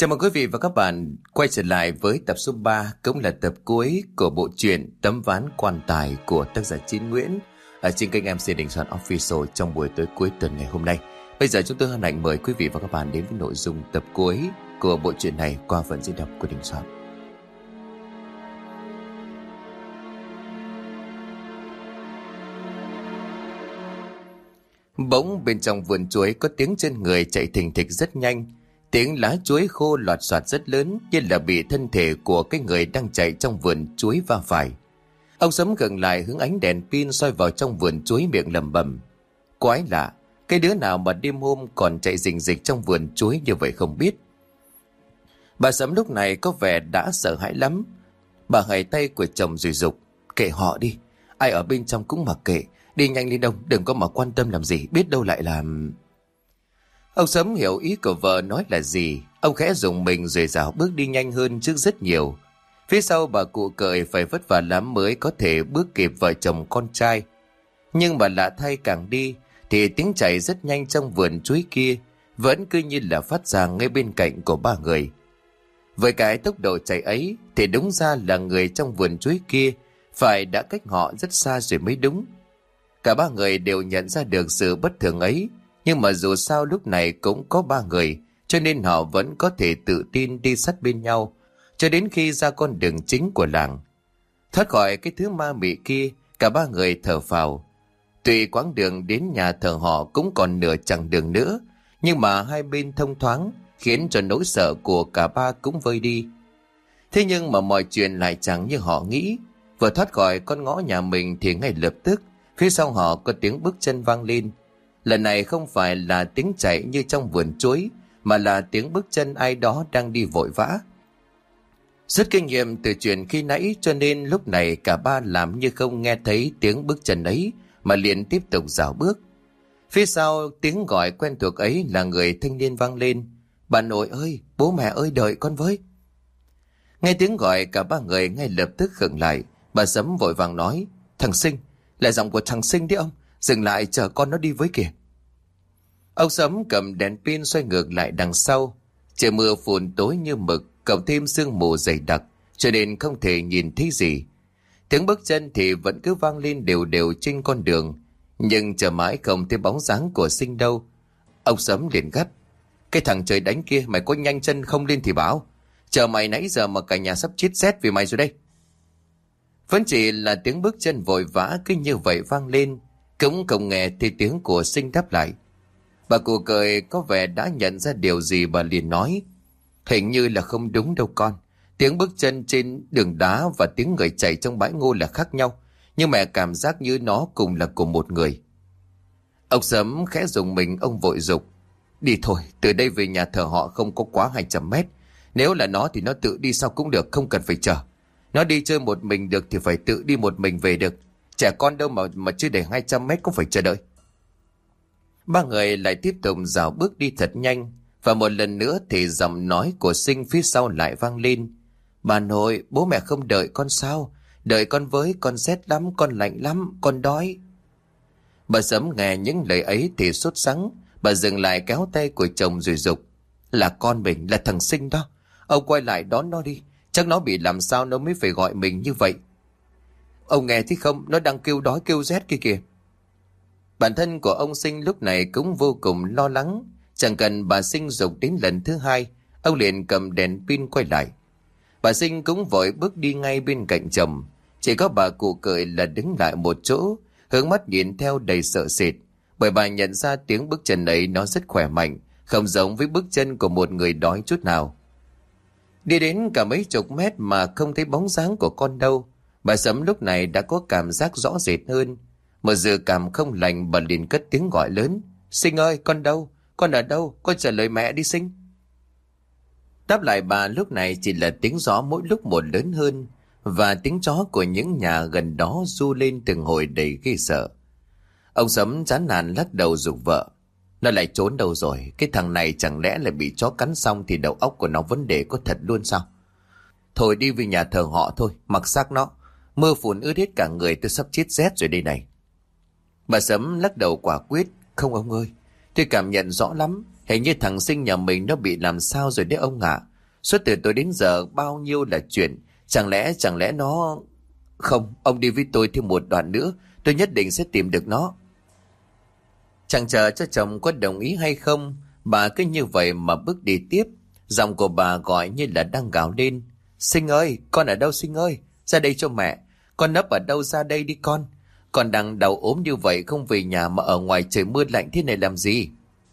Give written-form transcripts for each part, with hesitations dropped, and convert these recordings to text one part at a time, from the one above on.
Chào mừng quý vị và các bạn quay trở lại với tập số 3, cũng là tập cuối của bộ truyện Tấm Ván Quan Tài của tác giả Chín Nguyễn ở trên kênh MC Đình Soạn Official trong buổi tối cuối tuần ngày hôm nay. Bây giờ chúng tôi hân hạnh mời quý vị và các bạn đến với nội dung tập cuối của bộ truyện này qua phần diễn đọc của Đình Soạn. Bỗng bên trong vườn chuối có tiếng chân người chạy thình thịch rất nhanh. Tiếng lá chuối khô lọt xoạt rất lớn, như là bị thân thể của cái người đang chạy trong vườn chuối va phải. Ông Sấm gần lại hướng ánh đèn pin soi vào trong vườn chuối, miệng lẩm bẩm: quái lạ, cái đứa nào mà đêm hôm còn chạy rình rịch trong vườn chuối như vậy không biết. Bà Sấm lúc này có vẻ đã sợ hãi lắm. Bà hầy tay của chồng rồi giục: kệ họ đi, ai ở bên trong cũng mặc kệ, đi nhanh lên đông, đừng có mà quan tâm làm gì, biết đâu lại làm. Ông Sấm hiểu ý của vợ nói là gì. Ông khẽ dùng mình rồi rảo bước đi nhanh hơn trước rất nhiều. Phía sau bà cụ cởi phải vất vả lắm mới có thể bước kịp vợ chồng con trai. Nhưng mà lạ thay, càng đi thì tiếng chạy rất nhanh trong vườn chuối kia vẫn cứ như là phát ra ngay bên cạnh của ba người. Với cái tốc độ chạy ấy thì đúng ra là người trong vườn chuối kia phải đã cách họ rất xa rồi mới đúng. Cả ba người đều nhận ra được sự bất thường ấy. Nhưng mà dù sao lúc này cũng có ba người, cho nên họ vẫn có thể tự tin đi sát bên nhau cho đến khi ra con đường chính của làng. Thoát khỏi cái thứ ma mị kia, cả ba người thở phào. Tuy quãng đường đến nhà thờ họ cũng còn nửa chặng đường nữa, nhưng mà hai bên thông thoáng khiến cho nỗi sợ của cả ba cũng vơi đi. Thế nhưng mà mọi chuyện lại chẳng như họ nghĩ. Vừa thoát khỏi con ngõ nhà mình thì ngay lập tức phía sau họ có tiếng bước chân vang lên. Lần này không phải là tiếng chạy như trong vườn chuối, mà là tiếng bước chân ai đó đang đi vội vã. Rất kinh nghiệm từ chuyện khi nãy, cho nên lúc này cả ba làm như không nghe thấy tiếng bước chân ấy mà liền tiếp tục dạo bước. Phía sau tiếng gọi quen thuộc ấy là người thanh niên vang lên: bà nội ơi, bố mẹ ơi, đợi con với. Nghe tiếng gọi, cả ba người ngay lập tức khựng lại. Bà Sấm vội vàng nói: thằng Sinh, là giọng của thằng Sinh đấy ông, dừng lại chờ con nó đi với kìa. Ông Sấm cầm đèn pin xoay ngược lại đằng sau. Trời mưa phùn tối như mực, cộng thêm sương mù dày đặc, cho nên không thể nhìn thấy gì. Tiếng bước chân thì vẫn cứ vang lên đều đều trên con đường, nhưng chờ mãi không thấy bóng dáng của Sinh đâu. Ông Sấm liền gắt: cái thằng trời đánh kia, mày có nhanh chân không lên thì bảo, chờ mày nãy giờ mà cả nhà sắp chết rét vì mày rồi đây. Vẫn chỉ là tiếng bước chân vội vã cứ như vậy vang lên, cũng không nghe thì tiếng của Sinh đáp lại. Bà cụ cười có vẻ đã nhận ra điều gì, bà liền nói: hình như là không đúng đâu con. Tiếng bước chân trên đường đá và tiếng người chạy trong bãi ngô là khác nhau, nhưng mà cảm giác như nó cùng là của một người. Ông Sấm khẽ dùng mình, ông vội dục: đi thôi, từ đây về nhà thờ họ không có quá 200 mét. Nếu là nó thì nó tự đi sao cũng được, không cần phải chờ. Nó đi chơi một mình được thì phải tự đi một mình về được. Trẻ con đâu mà chưa đầy 200 mét cũng phải chờ đợi. Ba người lại tiếp tục dạo bước đi thật nhanh. Và một lần nữa thì giọng nói của Sinh phía sau lại vang lên: bà nội, bố mẹ không đợi con sao? Đợi con với, con rét lắm, con lạnh lắm, con đói. Bà Sấm nghe những lời ấy thì sốt sắng. Bà dừng lại kéo tay của chồng rồi giục: là con mình, là thằng Sinh đó. Ông quay lại đón nó đi. Chắc nó bị làm sao nó mới phải gọi mình như vậy. Ông nghe thấy không, nó đang kêu đói kêu rét kia kìa. Bản thân của ông Sinh lúc này cũng vô cùng lo lắng. Chẳng cần bà Sinh giục đến lần thứ hai, ông liền cầm đèn pin quay lại. Bà Sinh cũng vội bước đi ngay bên cạnh chồng. Chỉ có bà cụ cười là đứng lại một chỗ, hướng mắt nhìn theo đầy sợ sệt. Bởi bà nhận ra tiếng bước chân ấy nó rất khỏe mạnh, không giống với bước chân của một người đói chút nào. Đi đến cả mấy chục mét mà không thấy bóng dáng của con đâu. Bà Sấm lúc này đã có cảm giác rõ rệt hơn. Một dự cảm không lành, bà liền cất tiếng gọi lớn: Sinh ơi, con đâu? Con ở đâu? Con trả lời mẹ đi Sinh. Đáp lại bà lúc này chỉ là tiếng gió mỗi lúc một lớn hơn, và tiếng chó của những nhà gần đó ru lên từng hồi đầy ghê sợ. Ông Sấm chán nản lắc đầu giục vợ: nó lại trốn đâu rồi? Cái thằng này chẳng lẽ lại bị chó cắn xong thì đầu óc của nó vấn đề có thật luôn sao? Thôi đi về nhà thờ họ thôi, mặc xác nó. Mưa phùn ướt hết cả người, tôi sắp chết rét rồi đây này. Bà Sấm lắc đầu quả quyết: không ông ơi, tôi cảm nhận rõ lắm. Hình như thằng Sinh nhà mình nó bị làm sao rồi đấy ông ạ. Suốt từ tối đến giờ bao nhiêu là chuyện. Chẳng lẽ nó... Không, ông đi với tôi thêm một đoạn nữa, tôi nhất định sẽ tìm được nó. Chẳng chờ cho chồng có đồng ý hay không, bà cứ như vậy mà bước đi tiếp. Giọng của bà gọi như là đang gào lên. Sinh ơi, con ở đâu Sinh ơi? Ra đây cho mẹ. Con nấp ở đâu, ra đây đi con. Con đang đau ốm như vậy không về nhà mà ở ngoài trời mưa lạnh thế này làm gì?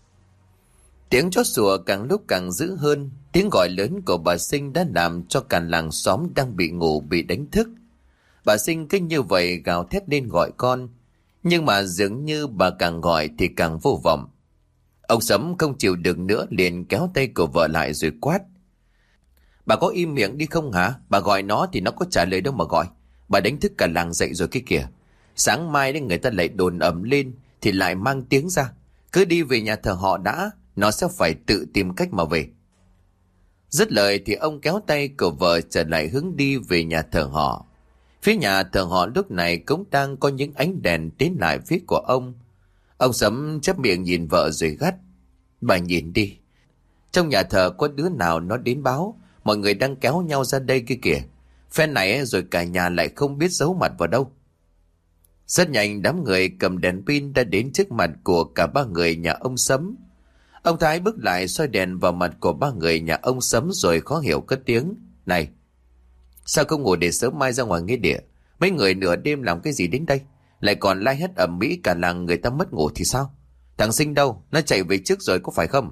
Tiếng chó sủa càng lúc càng dữ hơn. Tiếng gọi lớn của bà Sinh đã làm cho cả làng xóm đang bị ngủ bị đánh thức. Bà Sinh cứ như vậy gào thét lên gọi con. Nhưng mà dường như bà càng gọi thì càng vô vọng. Ông Sấm không chịu được nữa liền kéo tay của vợ lại rồi quát. Bà có im miệng đi không hả? Bà gọi nó thì nó có trả lời đâu mà gọi. Bà đánh thức cả làng dậy rồi kia kìa. Sáng mai đến người ta lại đồn ầm lên thì lại mang tiếng ra. Cứ đi về nhà thờ họ đã, nó sẽ phải tự tìm cách mà về. Dứt lời thì ông kéo tay của vợ trở lại hướng đi về nhà thờ họ. Phía nhà thờ họ lúc này cũng đang có những ánh đèn tiến lại phía của ông. Ông Sấm chép miệng nhìn vợ rồi gắt. Bà nhìn đi. Trong nhà thờ có đứa nào nó đến báo. Mọi người đang kéo nhau ra đây kia kìa. Phen này rồi cả nhà lại không biết giấu mặt vào đâu. Rất nhanh đám người cầm đèn pin đã đến trước mặt của cả ba người nhà ông Sấm. Ông Thái bước lại soi đèn vào mặt của ba người nhà ông Sấm rồi khó hiểu cất tiếng. Này, sao không ngủ để sớm mai ra ngoài nghĩa địa? Mấy người nửa đêm làm cái gì đến đây? Lại còn lai hết ầm ĩ cả làng người ta mất ngủ thì sao? Thằng Sinh đâu? Nó chạy về trước rồi có phải không?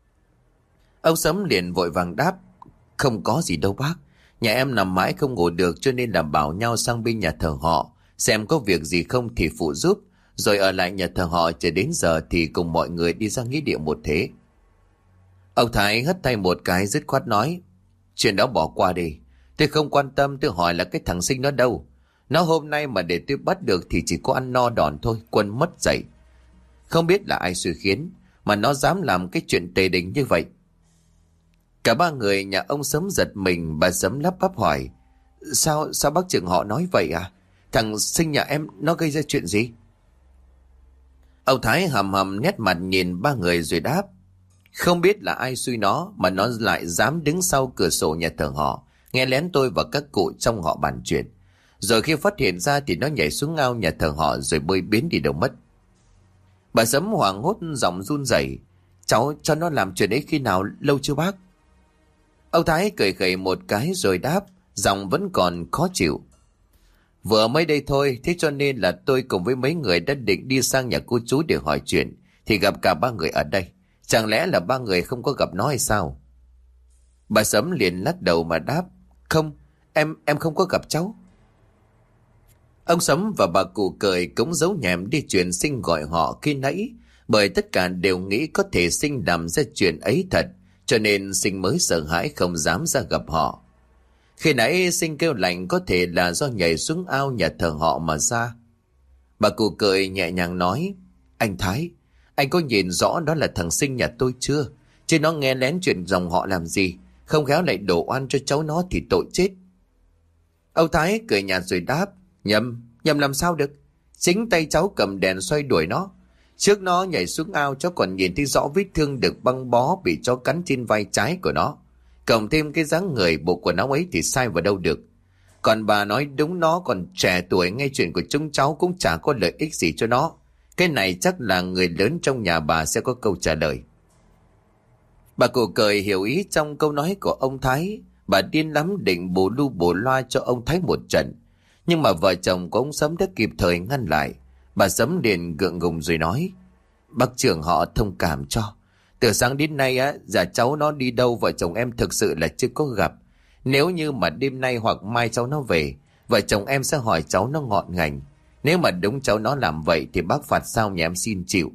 Ông Sấm liền vội vàng đáp. Không có gì đâu bác. Nhà em nằm mãi không ngủ được cho nên là bảo nhau sang bên nhà thờ họ. Xem có việc gì không thì phụ giúp. Rồi ở lại nhà thờ họ chờ đến giờ thì cùng mọi người đi ra nghĩa địa một thế. Ông Thái hất tay một cái dứt khoát nói. Chuyện đó bỏ qua đi. Tôi không quan tâm, tôi hỏi là cái thằng Sinh nó đâu. Nó hôm nay mà để tôi bắt được thì chỉ có ăn no đòn thôi, quân mất dạy. Không biết là ai xui khiến mà nó dám làm cái chuyện tề đình như vậy. Cả ba người nhà ông Sấm giật mình. Bà Sấm lắp bắp hỏi. Sao bác trưởng họ nói vậy à? Thằng Sinh nhà em nó gây ra chuyện gì? Ông Thái hầm nét mặt nhìn ba người rồi đáp. Không biết là ai xui nó mà nó lại dám đứng sau cửa sổ nhà thờ họ, nghe lén tôi và các cụ trong họ bàn chuyện. Rồi khi phát hiện ra thì nó nhảy xuống ao nhà thờ họ rồi bơi biến đi đâu mất. Bà Sấm hoảng hốt giọng run rẩy. Cháu cho nó làm chuyện ấy khi nào, lâu chưa bác? Ông Thái cười khẩy một cái rồi đáp, giọng vẫn còn khó chịu. Vừa mới đây thôi, thế cho nên là tôi cùng với mấy người đã định đi sang nhà cô chú để hỏi chuyện, thì gặp cả ba người ở đây. Chẳng lẽ là ba người không có gặp nó hay sao? Bà Sấm liền lắc đầu mà đáp. Không, em không có gặp cháu. Ông Sấm và bà cụ cười cũng giấu nhẹm đi chuyện Sinh gọi họ khi nãy, bởi tất cả đều nghĩ có thể Sinh làm ra chuyện ấy thật, cho nên Sinh mới sợ hãi không dám ra gặp họ. Khi nãy Sinh kêu lạnh có thể là do nhảy xuống ao nhà thờ họ mà ra. Bà cụ cười nhẹ nhàng nói. Anh Thái, anh có nhìn rõ đó là thằng Sinh nhà tôi chưa? Chứ nó nghe lén chuyện dòng họ làm gì, không khéo lại đổ oan cho cháu nó thì tội chết. Ông Thái cười nhạt rồi đáp. Nhầm làm sao được? Chính tay cháu cầm đèn xoay đuổi nó. Trước nó nhảy xuống ao, cháu còn nhìn thấy rõ vết thương được băng bó bị chó cắn trên vai trái của nó. Cộng thêm cái dáng người bộ quần áo ấy thì sai vào đâu được. Còn bà nói đúng, nó còn trẻ tuổi, nghe chuyện của chúng cháu cũng chả có lợi ích gì cho nó. Cái này chắc là người lớn trong nhà bà sẽ có câu trả lời. Bà cụ cười hiểu ý trong câu nói của ông Thái. Bà điên lắm định bù lu bù loa cho ông Thái một trận. Nhưng mà vợ chồng của ông Sấm đã kịp thời ngăn lại. Bà Sấm liền gượng gùng rồi nói. Bác trưởng họ thông cảm cho. Từ sáng đến nay dạ cháu nó đi đâu vợ chồng em thực sự là chưa có gặp. Nếu như mà đêm nay hoặc mai cháu nó về, vợ chồng em sẽ hỏi cháu nó ngọn ngành. Nếu mà đúng cháu nó làm vậy thì bác phạt sao nhà em xin chịu.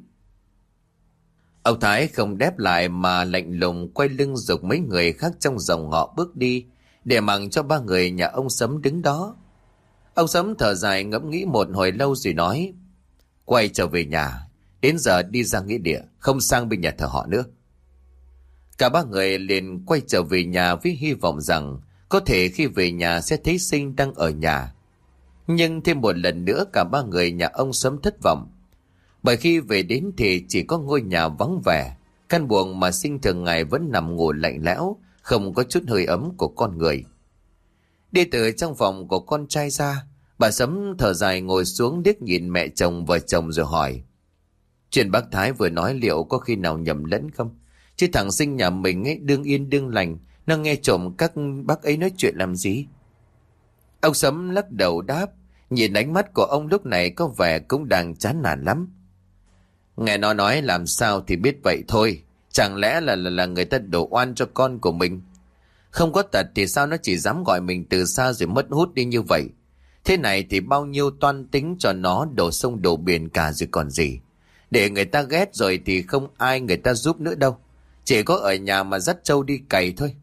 Ông Thái không đáp lại mà lạnh lùng quay lưng giục mấy người khác trong dòng họ bước đi, để mặc cho ba người nhà ông Sấm đứng đó. Ông Sấm thở dài ngẫm nghĩ một hồi lâu rồi nói. Quay trở về nhà, đến giờ đi ra nghĩa địa, không sang bên nhà thờ họ nữa. Cả ba người liền quay trở về nhà với hy vọng rằng có thể khi về nhà sẽ thấy Sinh đang ở nhà. Nhưng thêm một lần nữa cả ba người nhà ông Sấm thất vọng. Bởi khi về đến thì chỉ có ngôi nhà vắng vẻ, căn buồng mà Sinh thường ngày vẫn nằm ngủ lạnh lẽo, không có chút hơi ấm của con người. Đi từ trong phòng của con trai ra, bà Sấm thở dài ngồi xuống liếc nhìn mẹ chồng vợ chồng rồi hỏi: Chuyện bác Thái vừa nói liệu có khi nào nhầm lẫn không? Chứ thằng Sinh nhà mình ấy đương yên đương lành, nó nghe trộm các bác ấy nói chuyện làm gì? Ông Sấm lắc đầu đáp, nhìn ánh mắt của ông lúc này có vẻ cũng đang chán nản lắm. Nghe nó nói làm sao thì biết vậy thôi. Chẳng lẽ là người ta đổ oan cho con của mình? Không có tật thì sao nó chỉ dám gọi mình từ xa rồi mất hút đi như vậy? Thế này thì bao nhiêu toan tính cho nó đổ sông đổ biển cả rồi còn gì. Để người ta ghét rồi thì không ai người ta giúp nữa đâu. Chỉ có ở nhà mà dắt trâu đi cày thôi.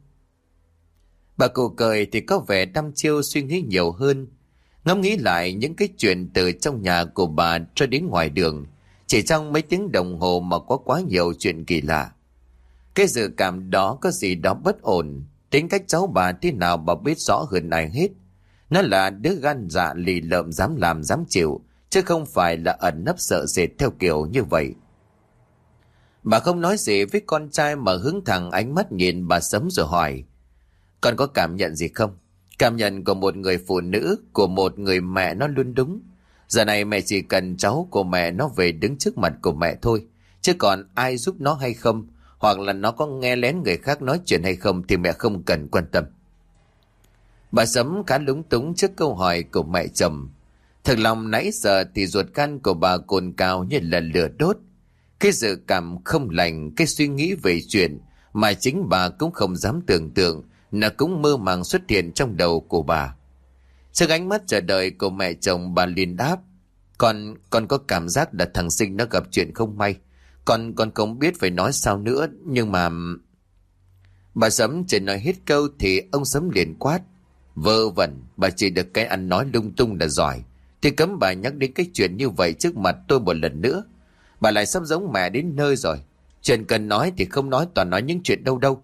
Bà cụ cười thì có vẻ đăm chiêu suy nghĩ nhiều hơn. Ngẫm nghĩ lại những cái chuyện từ trong nhà của bà cho đến ngoài đường. Chỉ trong mấy tiếng đồng hồ mà có quá nhiều chuyện kỳ lạ. Cái dự cảm đó có gì đó bất ổn. Tính cách cháu bà thế nào bà biết rõ hơn ai hết. Nó là đứa gan dạ lì lợm dám làm dám chịu, chứ không phải là ẩn nấp sợ sệt theo kiểu như vậy. Bà không nói gì với con trai mà hướng thẳng ánh mắt nhìn bà Sấm rồi hỏi: Con có cảm nhận gì không? Cảm nhận của một người phụ nữ, của một người mẹ nó luôn đúng. Giờ này mẹ chỉ cần cháu của mẹ nó về đứng trước mặt của mẹ thôi. Chứ còn ai giúp nó hay không, hoặc là nó có nghe lén người khác nói chuyện hay không thì mẹ không cần quan tâm. Bà Sấm khá lúng túng trước câu hỏi của mẹ chồng. Thật lòng nãy giờ thì ruột gan của bà cồn cào như là lửa đốt. Cái dự cảm không lành, cái suy nghĩ về chuyện mà chính bà cũng không dám tưởng tượng, nó cũng mơ màng xuất hiện trong đầu của bà. Trước ánh mắt chờ đợi của mẹ chồng, bà liền đáp: Con có cảm giác là thằng Sinh nó gặp chuyện không may. Con không biết phải nói sao nữa, nhưng mà... Bà Sấm chỉ nói hết câu thì ông Sấm liền quát: Vơ vẩn, bà chỉ được cái ăn nói lung tung là giỏi. Thì cấm bà nhắc đến cái chuyện như vậy trước mặt tôi một lần nữa. Bà lại sắp giống mẹ đến nơi rồi. Chuyện cần nói thì không nói, toàn nói những chuyện đâu đâu.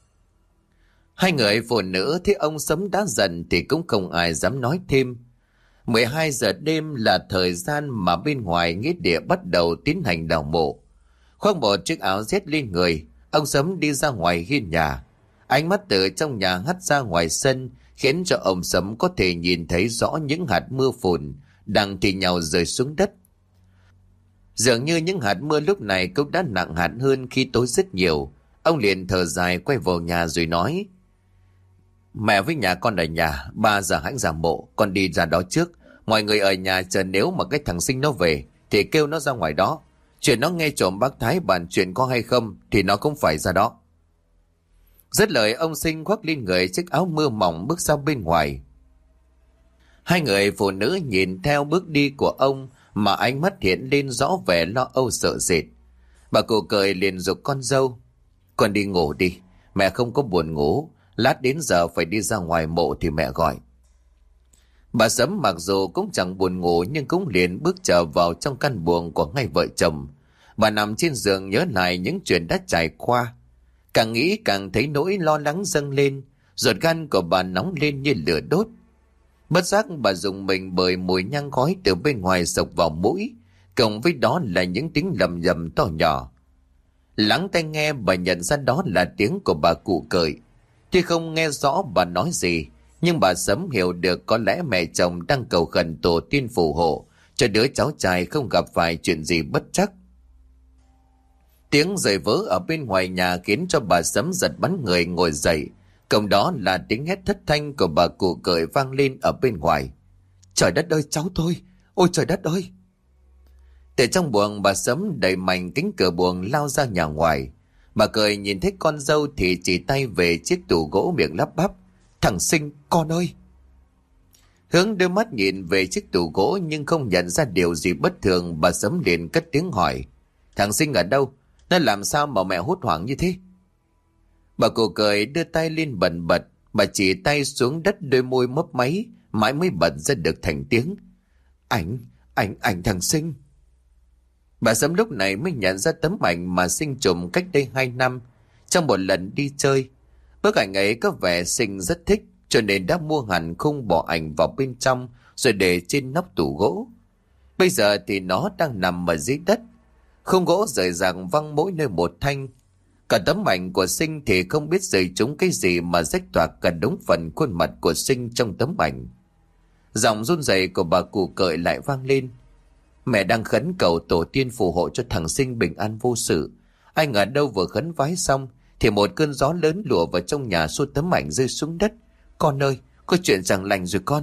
Hai người phụ nữ thấy ông Sấm đã giận thì cũng không ai dám nói thêm. 12 giờ đêm là thời gian mà bên ngoài nghĩa địa bắt đầu tiến hành đào mộ. Khoác một chiếc áo rét lên người, ông Sấm đi ra ngoài hiên nhà. Ánh mắt từ trong nhà hắt ra ngoài sân khiến cho ông Sấm có thể nhìn thấy rõ những hạt mưa phùn đang thì nhào rơi xuống đất. Dường như những hạt mưa lúc này cũng đã nặng hạt hơn khi tối rất nhiều. Ông liền thở dài quay vào nhà rồi nói: Mẹ với nhà con ở nhà, 3 giờ hãng ra mộ, con đi ra đó trước. Mọi người ở nhà chờ, nếu mà cái thằng Sinh nó về thì kêu nó ra ngoài đó. Chuyện nó nghe trộm bác Thái bàn chuyện có hay không thì nó cũng phải ra đó. Dứt lời, ông Sinh khoác lên người chiếc áo mưa mỏng bước ra bên ngoài. Hai người phụ nữ nhìn theo bước đi của ông mà ánh mắt hiện lên rõ vẻ lo âu sợ sệt. Bà cụ cười liền giục con dâu: Con đi ngủ đi, mẹ không có buồn ngủ. Lát đến giờ phải đi ra ngoài mộ thì mẹ gọi. Bà Sấm mặc dù cũng chẳng buồn ngủ nhưng cũng liền bước trở vào trong căn buồng của ngay vợ chồng. Bà nằm trên giường nhớ lại những chuyện đã trải qua. Càng nghĩ càng thấy nỗi lo lắng dâng lên, ruột gan của bà nóng lên như lửa đốt. Bất giác bà dùng mình bởi mùi nhang khói từ bên ngoài xộc vào mũi, cộng với đó là những tiếng lầm nhầm to nhỏ. Lắng tai nghe, bà nhận ra đó là tiếng của bà cụ cười. Tuy không nghe rõ bà nói gì, nhưng bà Sấm hiểu được có lẽ mẹ chồng đang cầu khẩn tổ tiên phù hộ cho đứa cháu trai không gặp phải chuyện gì bất trắc. Tiếng giày vớ ở bên ngoài nhà khiến cho bà Sấm giật bắn người ngồi dậy. Cộng đó là tiếng hét thất thanh của bà cụ cười vang lên ở bên ngoài: Trời đất ơi, cháu tôi! Ôi trời đất ơi! Từ trong buồng, bà Sấm đẩy mạnh cánh cửa buồng lao ra nhà ngoài. Bà cười nhìn thấy con dâu thì chỉ tay về chiếc tủ gỗ miệng lắp bắp: Thằng Sinh, con ơi! Hướng đôi mắt nhìn về chiếc tủ gỗ nhưng không nhận ra điều gì bất thường, bà Sấm liền cất tiếng hỏi: Thằng Sinh ở đâu? Nó làm sao mà mẹ hốt hoảng như thế? Bà cụ cười đưa tay lên bần bật. Bà chỉ tay xuống đất, đôi môi mấp máy mãi mới bật ra được thành tiếng: Ảnh thằng Sinh. Bà Sấm lúc này mới nhận ra tấm ảnh mà Sinh chụp cách đây 2 năm trong một lần đi chơi. Bức ảnh ấy có vẻ Sinh rất thích, cho nên đã mua hẳn khung bỏ ảnh vào bên trong rồi để trên nóc tủ gỗ. Bây giờ thì nó đang nằm ở dưới đất. Khung gỗ rời rạc văng mỗi nơi một thanh. Cả tấm ảnh của Sinh thì không biết rơi trúng cái gì mà rách toạc cả đống phần khuôn mặt của Sinh trong tấm ảnh. Giọng run rẩy của bà cụ Cợi lại vang lên. Mẹ đang khấn cầu tổ tiên phù hộ cho thằng Sinh bình an vô sự. Ai ngờ đâu vừa khấn vái xong thì một cơn gió lớn lùa vào trong nhà, xô tấm ảnh rơi xuống đất. Con ơi, có chuyện chẳng lành rồi con.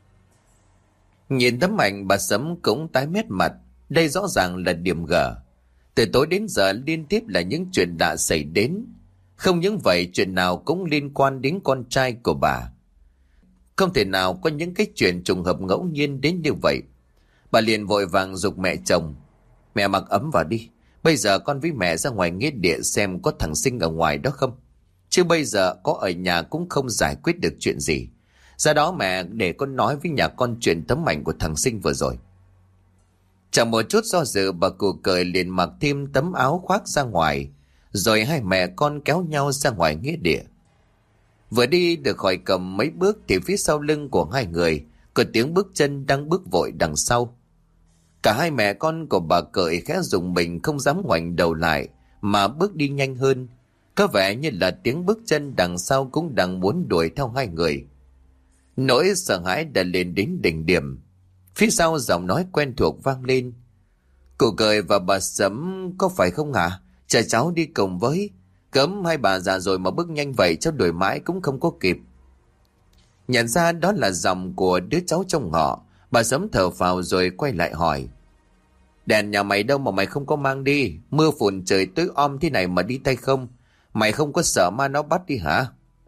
Nhìn tấm ảnh, bà Sấm cũng tái mét mặt. Đây rõ ràng là điểm gở. Từ tối đến giờ liên tiếp là những chuyện lạ xảy đến. Không những vậy, chuyện nào cũng liên quan đến con trai của bà. Không thể nào có những cái chuyện trùng hợp ngẫu nhiên đến như vậy. Bà liền vội vàng giục mẹ chồng. Mẹ mặc ấm vào đi. Bây giờ con với mẹ ra ngoài nghĩa địa xem có thằng Sinh ở ngoài đó không. Chứ bây giờ có ở nhà cũng không giải quyết được chuyện gì. Ra đó mẹ để con nói với nhà con chuyện tấm ảnh của thằng Sinh vừa rồi. Chẳng một chút do dự, bà cụ Cởi liền mặc thêm tấm áo khoác ra ngoài. Rồi hai mẹ con kéo nhau ra ngoài nghĩa địa. Vừa đi được khỏi cổng mấy bước thì phía sau lưng của hai người có tiếng bước chân đang bước vội đằng sau. Cả hai mẹ con của bà Cởi khẽ rùng mình, không dám ngoảnh đầu lại mà bước đi nhanh hơn. Có vẻ như là tiếng bước chân đằng sau cũng đang muốn đuổi theo hai người. Nỗi sợ hãi đã lên đến đỉnh điểm. Phía sau giọng nói quen thuộc vang lên. Cụ Cởi và bà Sấm có phải không hả? Chờ cháu đi cùng với. Cấm hai bà già rồi mà bước nhanh vậy, cháu đuổi mãi cũng không có kịp. Nhận ra đó là giọng của đứa cháu trong họ, bà Sấm thở phào rồi quay lại hỏi. Đèn nhà mày đâu mà mày không có mang đi? Mưa phùn trời tối om thế này mà đi tay không? Mày không có sợ ma nó bắt đi hả?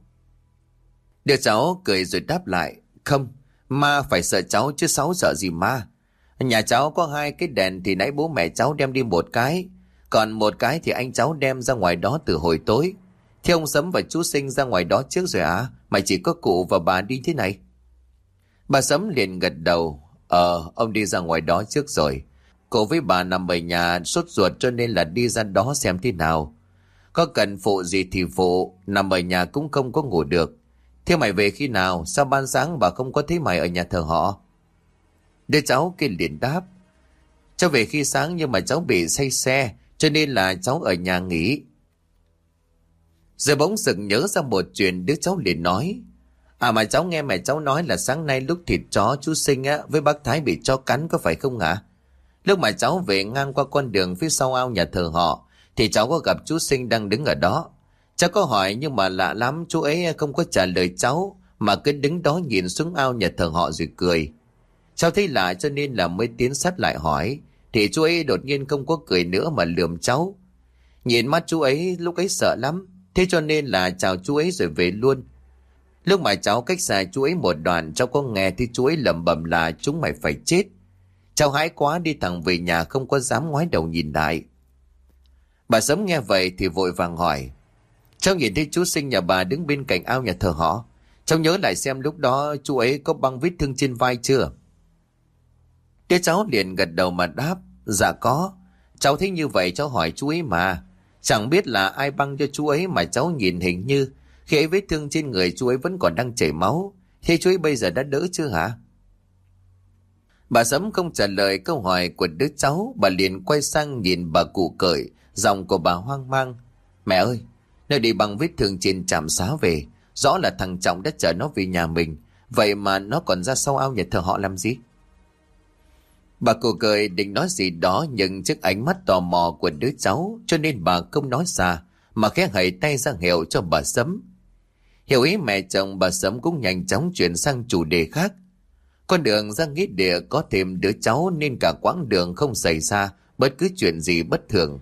Đứa cháu cười rồi đáp lại. Không, ma phải sợ cháu chứ cháu sợ gì ma. Nhà cháu có hai cái đèn thì nãy bố mẹ cháu đem đi một cái. Còn một cái thì anh cháu đem ra ngoài đó từ hồi tối. Thế ông Sấm và chú Sinh ra ngoài đó trước rồi à? Mày chỉ có cụ và bà đi thế này. Bà Sấm liền gật đầu. Ông đi ra ngoài đó trước rồi. Cô với bà nằm ở nhà sốt ruột cho nên là đi ra đó xem thế nào. Có cần phụ gì thì phụ, nằm ở nhà cũng không có ngủ được. Thế mày về khi nào? Sao ban sáng bà không có thấy mày ở nhà thờ họ? Đứa cháu kia liền đáp. Cháu về khi sáng nhưng mà cháu bị say xe cho nên là cháu ở nhà nghỉ. Rồi bỗng sực nhớ ra một chuyện, đứa cháu liền nói. À mà cháu nghe mẹ cháu nói là sáng nay lúc thịt chó chú Sinh á với bác Thái bị chó cắn có phải không hả? Lúc mà cháu về ngang qua con đường phía sau ao nhà thờ họ thì cháu có gặp chú Sinh đang đứng ở đó. Cháu có hỏi nhưng mà lạ lắm, chú ấy không có trả lời cháu mà cứ đứng đó nhìn xuống ao nhà thờ họ rồi cười. Cháu thấy lạ cho nên là mới tiến sát lại hỏi, thì chú ấy đột nhiên không có cười nữa mà lườm cháu. Nhìn mắt chú ấy lúc ấy sợ lắm, thế cho nên là chào chú ấy rồi về luôn. Lúc mà cháu cách xa chú ấy một đoạn, cháu có nghe thì chú ấy lẩm bẩm là chúng mày phải chết. Cháu hãi quá đi thẳng về nhà, không có dám ngoái đầu nhìn lại. Bà Sấm nghe vậy thì vội vàng hỏi. Cháu nhìn thấy chú Sinh nhà bà đứng bên cạnh ao nhà thờ họ. Cháu nhớ lại xem lúc đó chú ấy có băng vết thương trên vai chưa? Đứa cháu liền gật đầu mà đáp. Dạ có. Cháu thấy như vậy cháu hỏi chú ấy mà. Chẳng biết là ai băng cho chú ấy mà cháu nhìn hình như khi ấy vết thương trên người chú ấy vẫn còn đang chảy máu. Thế chú ấy bây giờ đã đỡ chưa hả? Bà Sấm không trả lời câu hỏi của đứa cháu. Bà liền quay sang nhìn bà cụ Cởi. Giọng của bà hoang mang. Mẹ ơi, nó đi bằng vết thương trên trạm xá về. Rõ là thằng Trọng đã chở nó về nhà mình. Vậy mà nó còn ra sau ao nhà thờ họ làm gì? Bà cụ Cởi định nói gì đó, nhưng trước ánh mắt tò mò của đứa cháu cho nên bà không nói xa mà khẽ hẩy tay ra hiệu cho bà Sấm. Hiểu ý mẹ chồng, bà Sấm cũng nhanh chóng chuyển sang chủ đề khác. Con đường ra nghĩa địa có thêm đứa cháu nên cả quãng đường không xảy ra bất cứ chuyện gì bất thường.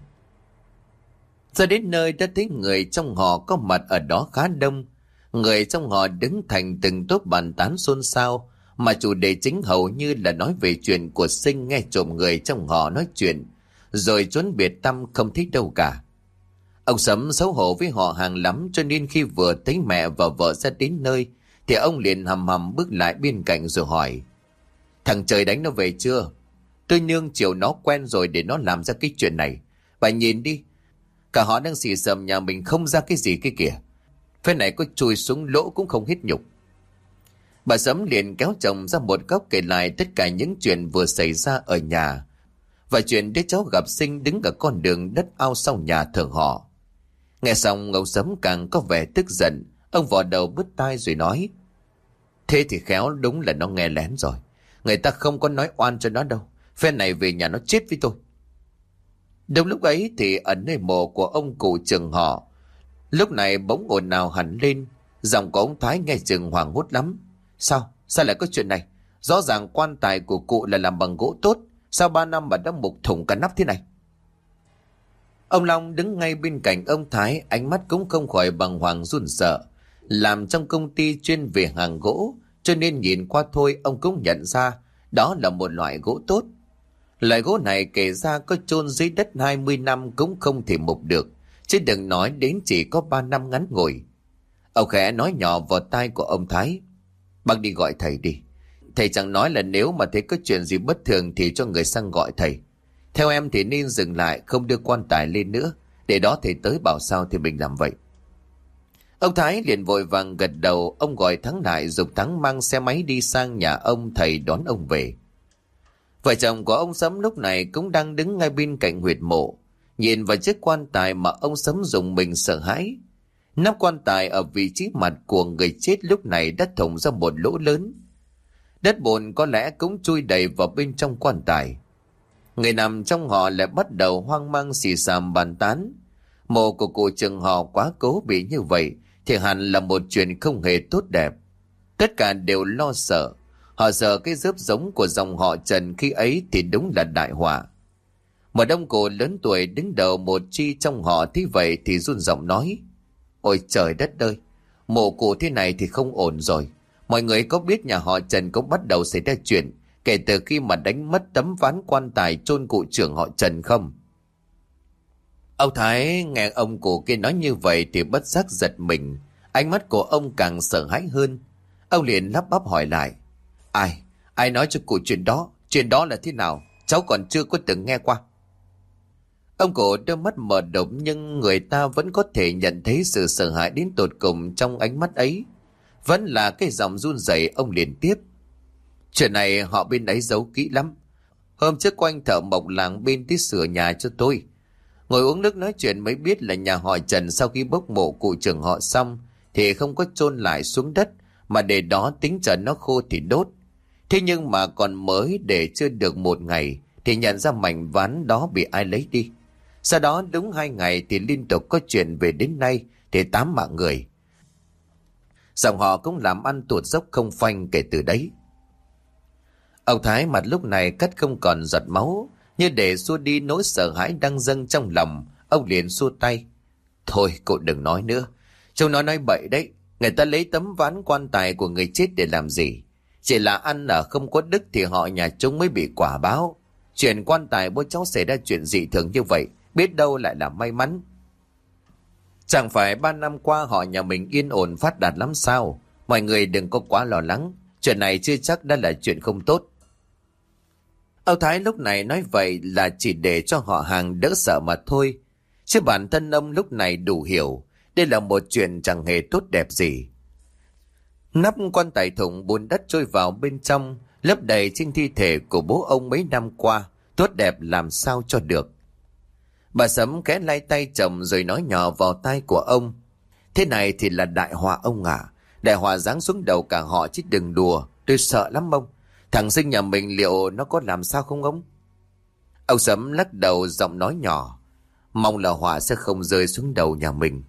Ra đến nơi đã thấy người trong họ có mặt ở đó khá đông. Người trong họ đứng thành từng tốp bàn tán xôn xao, mà chủ đề chính hầu như là nói về chuyện của Sinh nghe trộm người trong họ nói chuyện, rồi trốn biệt tăm không thích đâu cả. Ông Sấm xấu hổ với họ hàng lắm cho nên khi vừa thấy mẹ và vợ ra đến nơi thì ông liền hầm hầm bước lại bên cạnh rồi hỏi. Thằng Trời đánh nó về chưa? Tôi nương chiều nó quen rồi để nó làm ra cái chuyện này. Bà nhìn đi, cả họ đang xì xầm nhà mình không ra cái gì kia kìa. Phép này có chui xuống lỗ cũng không hết nhục. Bà Sấm liền kéo chồng ra một góc kể lại tất cả những chuyện vừa xảy ra ở nhà, và chuyện đứa cháu gặp Sinh đứng ở con đường đất ao sau nhà thờ họ. Nghe xong ông Sấm càng có vẻ tức giận. Ông vò đầu bứt tai rồi nói: Thế thì khéo đúng là nó nghe lén rồi. Người ta không có nói oan cho nó đâu. Phen này về nhà nó chết với tôi. Đúng lúc ấy thì ở nơi mộ của ông cụ trường họ lúc này bỗng ồn ào hẳn lên. Giọng của ông Thái nghe chừng hoảng hốt lắm. Sao lại có chuyện này? Rõ ràng quan tài của cụ là làm bằng gỗ tốt. Sao 3 năm mà đã mục thủng cả nắp thế này? Ông Long đứng ngay bên cạnh ông Thái, ánh mắt cũng không khỏi bàng hoàng run sợ. Làm trong công ty chuyên về hàng gỗ, cho nên nhìn qua thôi ông cũng nhận ra đó là một loại gỗ tốt. Loại gỗ này kể ra có chôn dưới đất 20 năm cũng không thể mục được, chứ đừng nói đến chỉ có 3 năm ngắn ngủi. Ông khẽ nói nhỏ vào tai của ông Thái: Bác đi gọi thầy đi. Thầy chẳng nói là nếu mà thấy có chuyện gì bất thường thì cho người sang gọi thầy. Theo em thì nên dừng lại, không đưa quan tài lên nữa. Để đó thầy tới bảo sao thì mình làm vậy. Ông Thái liền vội vàng gật đầu. Ông gọi Thắng lại, giục Thắng mang xe máy đi sang nhà ông thầy đón ông về. Vợ chồng của ông Sấm lúc này cũng đang đứng ngay bên cạnh huyệt mộ, nhìn vào chiếc quan tài mà ông Sấm dùng mình sợ hãi. Nắp quan tài ở vị trí mặt của người chết lúc này đã thủng ra một lỗ lớn. Đất bùn có lẽ cũng chui đầy vào bên trong quan tài. Người nằm trong họ lại bắt đầu hoang mang xì xàm bàn tán. Mộ của cụ Trường họ quá cố bị như vậy thì hẳn là một chuyện không hề tốt đẹp. Tất cả đều lo sợ. Họ sợ cái rớp giống của dòng họ Trần khi ấy thì đúng là đại họa. Một ông cụ lớn tuổi đứng đầu một chi trong họ thế vậy thì run giọng nói: Ôi trời đất ơi, mộ cụ thế này thì không ổn rồi. Mọi người có biết nhà họ Trần cũng bắt đầu xảy ra chuyện kể từ khi mà đánh mất tấm ván quan tài chôn cụ trưởng họ Trần không? Ông Thái nghe ông cụ kia nói như vậy thì bất giác giật mình. Ánh mắt của ông càng sợ hãi hơn. Ông liền lắp bắp hỏi lại: Ai nói cho cụ chuyện đó? Chuyện đó là thế nào? Cháu còn chưa có từng nghe qua. Ông cụ đôi mắt mờ đục nhưng người ta vẫn có thể nhận thấy sự sợ hãi đến tột cùng trong ánh mắt ấy. Vẫn là cái giọng run rẩy. Ông liền tiếp: Chuyện này họ bên ấy giấu kỹ lắm. Hôm trước có anh thợ mộc làng bên tí sửa nhà cho tôi. Ngồi uống nước nói chuyện mới biết là nhà họ Trần sau khi bốc mộ cụ trưởng họ xong thì không có chôn lại xuống đất, mà để đó tính chờ nó khô thì đốt. Thế nhưng mà còn mới để chưa được 1 ngày thì nhận ra mảnh ván đó bị ai lấy đi. Sau đó đúng 2 ngày thì liên tục có chuyện về đến nay thì 8 mạng người. Dòng họ cũng làm ăn tuột dốc không phanh kể từ đấy. Ông Thái mặt lúc này cắt không còn giọt máu, như để xua đi nỗi sợ hãi đang dâng trong lòng. Ông liền xua tay: Thôi cậu đừng nói nữa. Chúng nó nói bậy đấy. Người ta lấy tấm ván quan tài của người chết để làm gì? Chỉ là ăn ở không có đức thì họ nhà chúng mới bị quả báo. Chuyện quan tài bố cháu xảy ra chuyện dị thường như vậy, biết đâu lại là may mắn. Chẳng phải 3 năm qua họ nhà mình yên ổn phát đạt lắm sao? Mọi người đừng có quá lo lắng. Chuyện này chưa chắc đã là chuyện không tốt. Ông Thái lúc này nói vậy là chỉ để cho họ hàng đỡ sợ mà thôi. Chứ bản thân ông lúc này đủ hiểu đây là một chuyện chẳng hề tốt đẹp gì. Nắp quan tài thủng, bùn đất trôi vào bên trong, lấp đầy trên thi thể của bố ông mấy năm qua, tốt đẹp làm sao cho được. Bà Sấm khẽ lay tay chồng rồi nói nhỏ vào tai của ông: Thế này thì là đại họa ông ạ. Đại họa giáng xuống đầu cả họ chứ đừng đùa. Tôi sợ lắm ông. Thằng Sinh nhà mình liệu nó có làm sao không ông? Ông Sấm lắc đầu giọng nói nhỏ: Mong là họa sẽ không rơi xuống đầu nhà mình.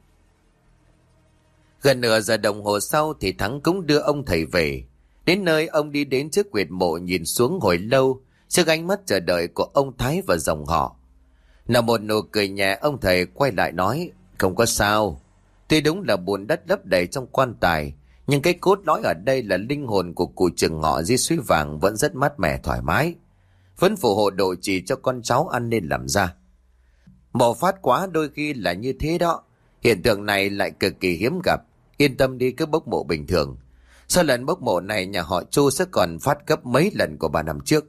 Gần nửa giờ đồng hồ sau thì Thắng cũng đưa ông thầy về. Đến nơi ông đi đến trước huyệt mộ nhìn xuống hồi lâu, trước ánh mắt chờ đợi của ông Thái và dòng họ. Nở một nụ cười nhẹ, ông thầy quay lại nói: Không có sao. Tuy đúng là bùn đất lấp đầy trong quan tài, nhưng cái cốt lõi ở đây là linh hồn của cụ Trường họ dưới suối vàng vẫn rất mát mẻ thoải mái, vẫn phù hộ độ trì cho con cháu ăn nên làm ra. Mộ phát quá đôi khi là như thế đó. Hiện tượng này lại cực kỳ hiếm gặp. Yên tâm đi, cứ bốc mộ bình thường. Sau lần bốc mộ này nhà họ Chu sẽ còn phát gấp mấy lần của 3 năm trước.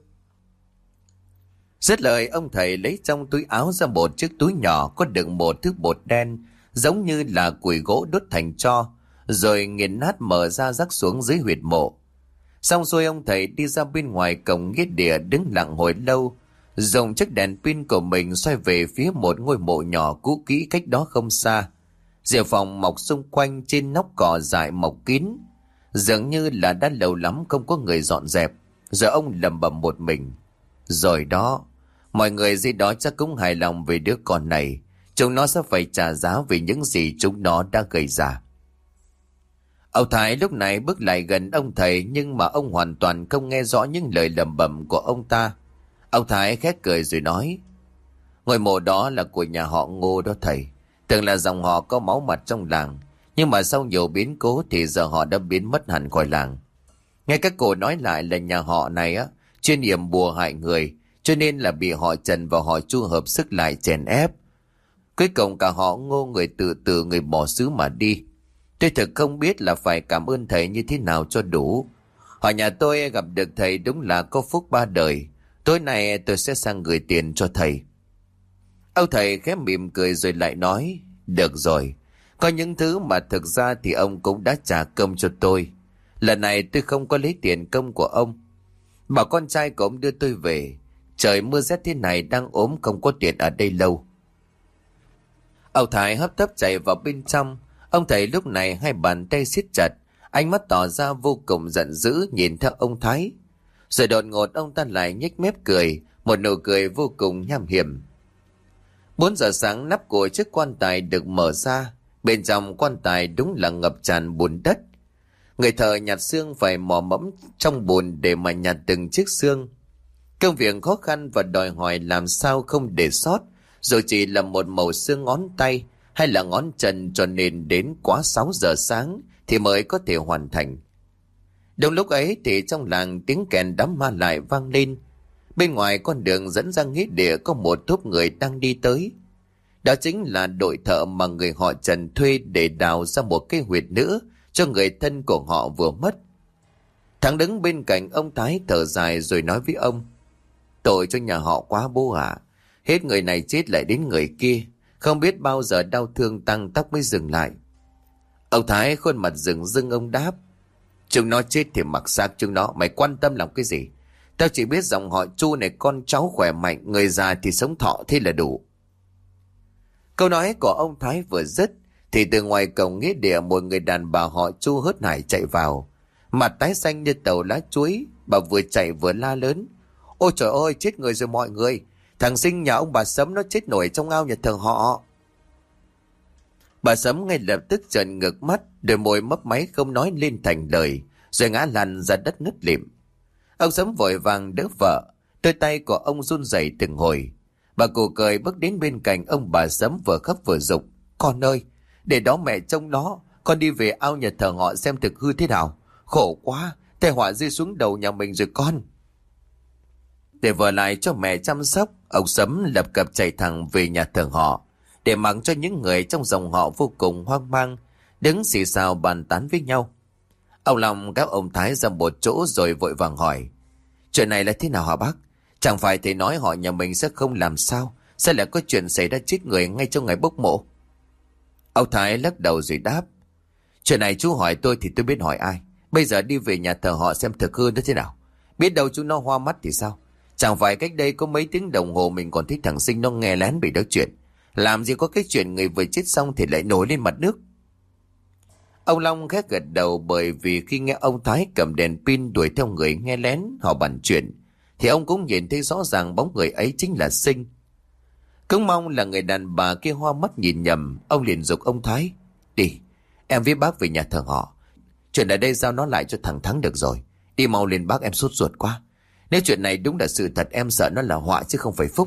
Dứt lời, ông thầy lấy trong túi áo ra một chiếc túi nhỏ có đựng một thứ bột đen giống như là củi gỗ đốt thành tro, rồi nghiền nát mở ra rắc xuống dưới huyệt mộ. Xong xuôi, ông thầy đi ra bên ngoài cổng nghĩa địa đứng lặng hồi lâu, dùng chiếc đèn pin của mình xoay về phía một ngôi mộ nhỏ cũ kỹ cách đó không xa. Rìa phòng mọc xung quanh, trên nóc cỏ dại mọc kín, dường như là đã lâu lắm không có người dọn dẹp. Giờ ông lẩm bẩm một mình. Rồi đó, mọi người dưới đó chắc cũng hài lòng về đứa con này. Chúng nó sẽ phải trả giá vì những gì chúng nó đã gây ra. Ông Thái lúc này bước lại gần ông thầy, nhưng mà ông hoàn toàn không nghe rõ những lời lẩm bẩm của ông ta. Ông Thái khét cười rồi nói: ngôi mộ đó là của nhà họ Ngô đó thầy. Từng là dòng họ có máu mặt trong làng, nhưng mà sau nhiều biến cố thì giờ họ đã biến mất hẳn khỏi làng. Nghe các cô nói lại là nhà họ này chuyên yểm bùa hại người, cho nên là bị họ Trần và họ Chu hợp sức lại chèn ép. Cuối cùng cả họ Ngô, người tự tử người bỏ xứ mà đi. Tôi thực không biết là phải cảm ơn thầy như thế nào cho đủ. Họ nhà tôi gặp được thầy đúng là có phúc ba đời. Tối nay tôi sẽ sang gửi tiền cho thầy. Ông thầy khẽ mỉm cười rồi lại nói: được rồi, có những thứ mà thực ra thì ông cũng đã trả công cho tôi. Lần này tôi không có lấy tiền công của ông. Bảo con trai của ông đưa tôi về. Trời mưa rét thế này, đang ốm không có tiền ở đây lâu. Ông Thái hấp tấp chạy vào bên trong. Ông thầy lúc này hai bàn tay siết chặt, ánh mắt tỏ ra vô cùng giận dữ nhìn theo ông Thái. Rồi đột ngột ông ta lại nhếch mép cười, một nụ cười vô cùng nham hiểm. 4 giờ sáng, nắp của chiếc quan tài được mở ra. Bên trong quan tài đúng là ngập tràn bùn đất. Người thợ nhặt xương phải mò mẫm trong bùn để mà nhặt từng chiếc xương. Công việc khó khăn và đòi hỏi làm sao không để sót, rồi chỉ là một mẩu xương ngón tay hay là ngón chân, cho nên đến quá 6 giờ sáng thì mới có thể hoàn thành. Đúng lúc ấy thì trong làng tiếng kèn đám ma lại vang lên. Bên ngoài con đường dẫn ra nghĩa địa có một tốp người đang đi tới. Đó chính là đội thợ mà người họ Trần thuê để đào ra một cái huyệt nữa cho người thân của họ vừa mất. Thằng đứng bên cạnh ông Thái thở dài rồi nói với ông: tội cho nhà họ quá bố ạ. Hết người này chết lại đến người kia, không biết bao giờ đau thương tăng tóc mới dừng lại. Ông Thái khuôn mặt rừng rưng, ông đáp: chúng nó chết thì mặc xác chúng nó, mày quan tâm làm cái gì? Tao chỉ biết dòng họ Chu này con cháu khỏe mạnh, người già thì sống thọ thế là đủ. Câu nói của ông Thái vừa dứt thì từ ngoài cổng nghĩa địa một người đàn bà họ Chu hớt hải chạy vào, mặt tái xanh như tàu lá chuối. Bà vừa chạy vừa la lớn: ôi trời ơi, chết người rồi mọi người! Thằng Sinh nhà ông bà Sấm nó chết nổi trong ao nhà thờ họ. Bà Sấm ngay lập tức trợn ngược mắt, đôi môi mấp máy không nói lên thành lời, rồi ngã lăn ra đất ngất lịm. Ông Sấm vội vàng đỡ vợ, đôi tay của ông run rẩy từng hồi. Bà cụ cười bước đến bên cạnh ông bà Sấm, vừa khóc vừa giục: con ơi, để đó mẹ trông nó, con đi về ao nhà thờ họ xem thực hư thế nào. Khổ quá, tai họa rơi xuống đầu nhà mình rồi con. Để vợ lại cho mẹ chăm sóc, ông Sấm lập cập chạy thẳng về nhà thờ họ, để mặc cho những người trong dòng họ vô cùng hoang mang, đứng xì xào bàn tán với nhau. Ông Long kéo ông Thái ra một chỗ rồi vội vàng hỏi: chuyện này là thế nào hả bác? Chẳng phải thầy nói họ nhà mình sẽ không làm sao? Sao lại có chuyện xảy ra chết người ngay trong ngày bốc mộ? Ông Thái lắc đầu rồi đáp: chuyện này chú hỏi tôi thì tôi biết hỏi ai. Bây giờ đi về nhà thờ họ xem thực hư nó thế nào. Biết đâu chúng nó hoa mắt thì sao? Chẳng phải cách đây có mấy tiếng đồng hồ mình còn thấy thằng Sinh nó nghe lén bị nói chuyện. Làm gì có cái chuyện người vừa chết xong thì lại nổi lên mặt nước. Ông Long khẽ gật đầu, bởi vì khi nghe ông Thái cầm đèn pin đuổi theo người nghe lén họ bàn chuyện thì ông cũng nhìn thấy rõ ràng bóng người ấy chính là Sinh. Cứ mong là người đàn bà kia hoa mắt nhìn nhầm, ông liền giục ông Thái: đi, em với bác về nhà thờ họ. Chuyện ở đây giao nó lại cho thằng Thắng được rồi. Đi mau lên bác, em sốt ruột quá. Nếu chuyện này đúng là sự thật, em sợ nó là họa chứ không phải phúc.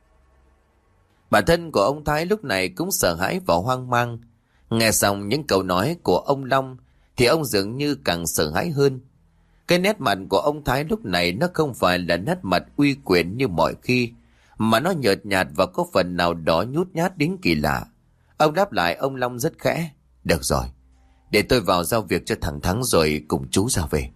Bản thân của ông Thái lúc này cũng sợ hãi và hoang mang. Nghe xong những câu nói của ông Long thì ông dường như càng sợ hãi hơn. Cái nét mặt của ông Thái lúc này nó không phải là nét mặt uy quyền như mọi khi, mà nó nhợt nhạt và có phần nào đó nhút nhát đến kỳ lạ. Ông đáp lại ông Long rất khẽ: được rồi, để tôi vào giao việc cho thằng Thắng rồi cùng chú ra về.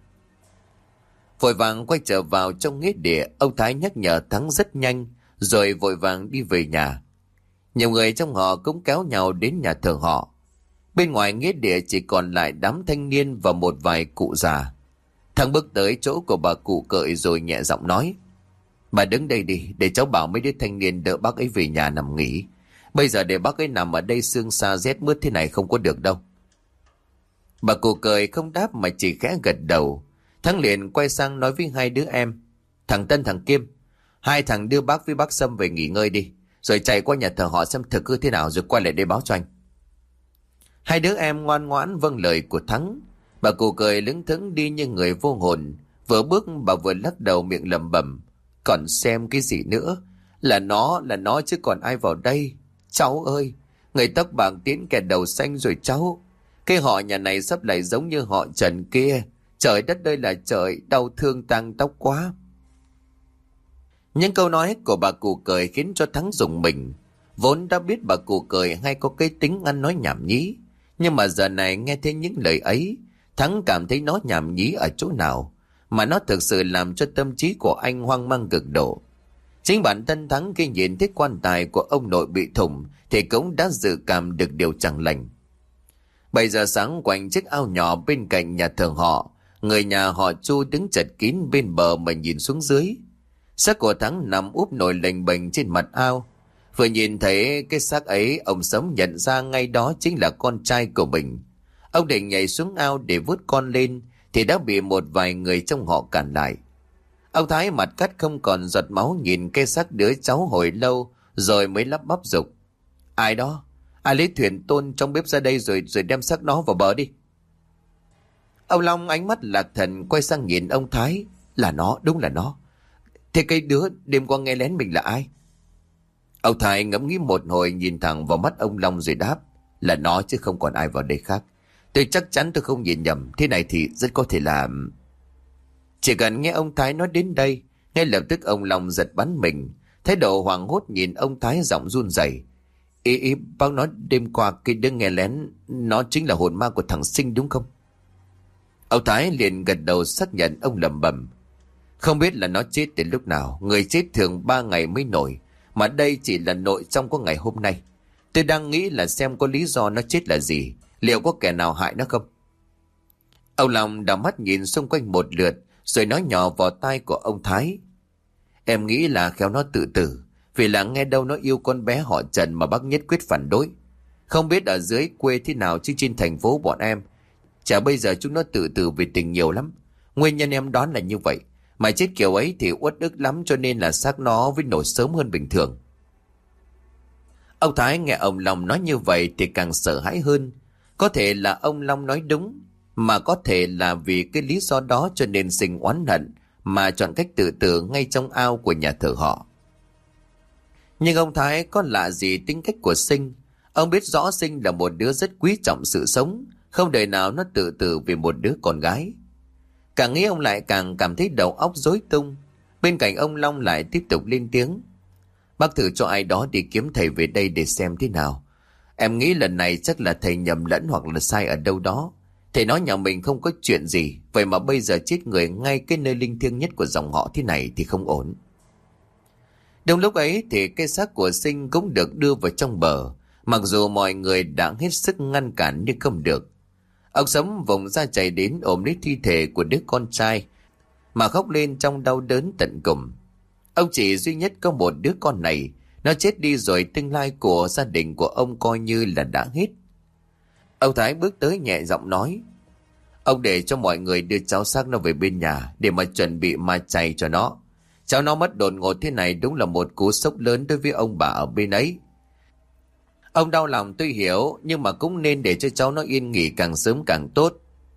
Vội vàng quay trở vào trong nghĩa địa, ông Thái nhắc nhở Thắng rất nhanh rồi vội vàng đi về nhà. Nhiều người trong họ cũng kéo nhau đến nhà thờ họ. Bên ngoài nghĩa địa chỉ còn lại đám thanh niên và một vài cụ già. Thằng bước tới chỗ của bà cụ cợi rồi nhẹ giọng nói: bà đứng đây đi, để cháu bảo mấy đứa thanh niên đỡ bác ấy về nhà nằm nghỉ. Bây giờ để bác ấy nằm ở đây sương sa rét mướt thế này không có được đâu. Bà cụ cười không đáp mà chỉ khẽ gật đầu. Thắng liền quay sang nói với hai đứa em. Thằng Tân thằng Kim, hai thằng đưa bác với bác Sâm về nghỉ ngơi đi, rồi chạy qua nhà thờ họ xem thực hư thế nào rồi quay lại đây báo cho anh. Hai đứa em ngoan ngoãn vâng lời của Thắng. Bà cụ cười lững thững đi như người vô hồn. Vừa bước bà vừa lắc đầu miệng lẩm bẩm. Còn xem cái gì nữa? Là nó chứ còn ai vào đây. Cháu ơi, người tóc bạc tiến kẻ đầu xanh rồi cháu. Cái họ nhà này sắp lại giống như họ Trần kia. Trời đất ơi là trời, đau thương tang tóc quá. Những câu nói của bà cụ cười khiến cho Thắng rùng mình. Vốn đã biết bà cụ cười hay có cái tính ăn nói nhảm nhí, nhưng mà giờ này nghe thấy những lời ấy, Thắng cảm thấy nó nhảm nhí ở chỗ nào, mà nó thực sự làm cho tâm trí của anh hoang mang cực độ. Chính bản thân Thắng khi nhìn thấy quan tài của ông nội bị thủng thì cũng đã dự cảm được điều chẳng lành. 7 giờ sáng quanh chiếc ao nhỏ bên cạnh nhà thờ họ, người nhà họ Chu đứng chật kín bên bờ mà nhìn xuống dưới. Xác của Thắng nằm úp nổi lềnh bềnh trên mặt ao. Vừa nhìn thấy cái xác ấy, ông Sấm nhận ra ngay đó chính là con trai của mình. Ông định nhảy xuống ao để vớt con lên thì đã bị một vài người trong họ cản lại. Ông Thái mặt cắt không còn giọt máu nhìn cái xác đứa cháu hồi lâu rồi mới lắp bắp giục. Ai đó? Ai lấy thuyền tôn trong bếp ra đây rồi đem xác nó vào bờ đi. Ông Long ánh mắt lạc thần quay sang nhìn ông Thái. Là nó, đúng là nó. Thế cái đứa đêm qua nghe lén mình là ai? Ông Thái ngẫm nghĩ một hồi nhìn thẳng vào mắt ông Long rồi đáp. Là nó chứ không còn ai vào đây khác. Tôi chắc chắn tôi không nhìn nhầm. Thế này thì rất có thể là... Chỉ cần nghe ông Thái nói đến đây, ngay lập tức ông Long giật bắn mình. Thái độ hoảng hốt nhìn ông Thái giọng run rẩy. Ý bác nói đêm qua cái đứa nghe lén nó chính là hồn ma của thằng Sinh đúng không? Ông Thái liền gật đầu xác nhận. Ông lẩm bẩm. Không biết là nó chết từ lúc nào. Người chết thường 3 ngày mới nổi, mà đây chỉ là nội trong có ngày hôm nay. Tôi đang nghĩ là xem có lý do nó chết là gì, liệu có kẻ nào hại nó không. Ông Long đảo mắt nhìn xung quanh một lượt rồi nói nhỏ vào tai của ông Thái. Em nghĩ là khéo nó tự tử, vì là nghe đâu nó yêu con bé họ Trần mà bác nhất quyết phản đối. Không biết ở dưới quê thế nào chứ trên thành phố bọn em chả bây giờ chúng nó tự tử vì tình nhiều lắm. Nguyên nhân em đoán là như vậy, mà chết kiểu ấy thì uất ức lắm, cho nên là xác nó với nổi sớm hơn bình thường. Ông Thái nghe ông Long nói như vậy thì càng sợ hãi hơn. Có thể là ông Long nói đúng, mà có thể là vì cái lý do đó cho nên Sinh oán hận mà chọn cách tự tử ngay trong ao của nhà thờ họ. Nhưng ông Thái có lạ gì tính cách của Sinh. Ông biết rõ Sinh là một đứa rất quý trọng sự sống, không đời nào nó tự tử vì một đứa con gái. Càng nghĩ ông lại càng cảm thấy đầu óc rối tung. Bên cạnh ông Long lại tiếp tục lên tiếng. Bác thử cho ai đó đi kiếm thầy về đây để xem thế nào. Em nghĩ lần này chắc là thầy nhầm lẫn hoặc là sai ở đâu đó. Thầy nói nhà mình không có chuyện gì, vậy mà bây giờ chết người ngay cái nơi linh thiêng nhất của dòng họ thế này thì không ổn. Đúng lúc ấy thì cái xác của Sinh cũng được đưa vào trong bờ. Mặc dù mọi người đã hết sức ngăn cản nhưng không được. Ông Sấm vùng ra chạy đến ôm lấy thi thể của đứa con trai mà khóc lên trong đau đớn tận cùng. Ông chỉ duy nhất có một đứa con này, nó chết đi rồi tương lai của gia đình của ông coi như là đã hết. Ông Thái bước tới nhẹ giọng nói. Ông để cho mọi người đưa cháu xác nó về bên nhà để mà chuẩn bị ma chay cho nó. Cháu nó mất đột ngột thế này đúng là một cú sốc lớn đối với ông bà ở bên ấy. Ông đau lòng tôi hiểu, nhưng mà cũng nên để cho cháu nó yên nghỉ càng sớm càng tốt.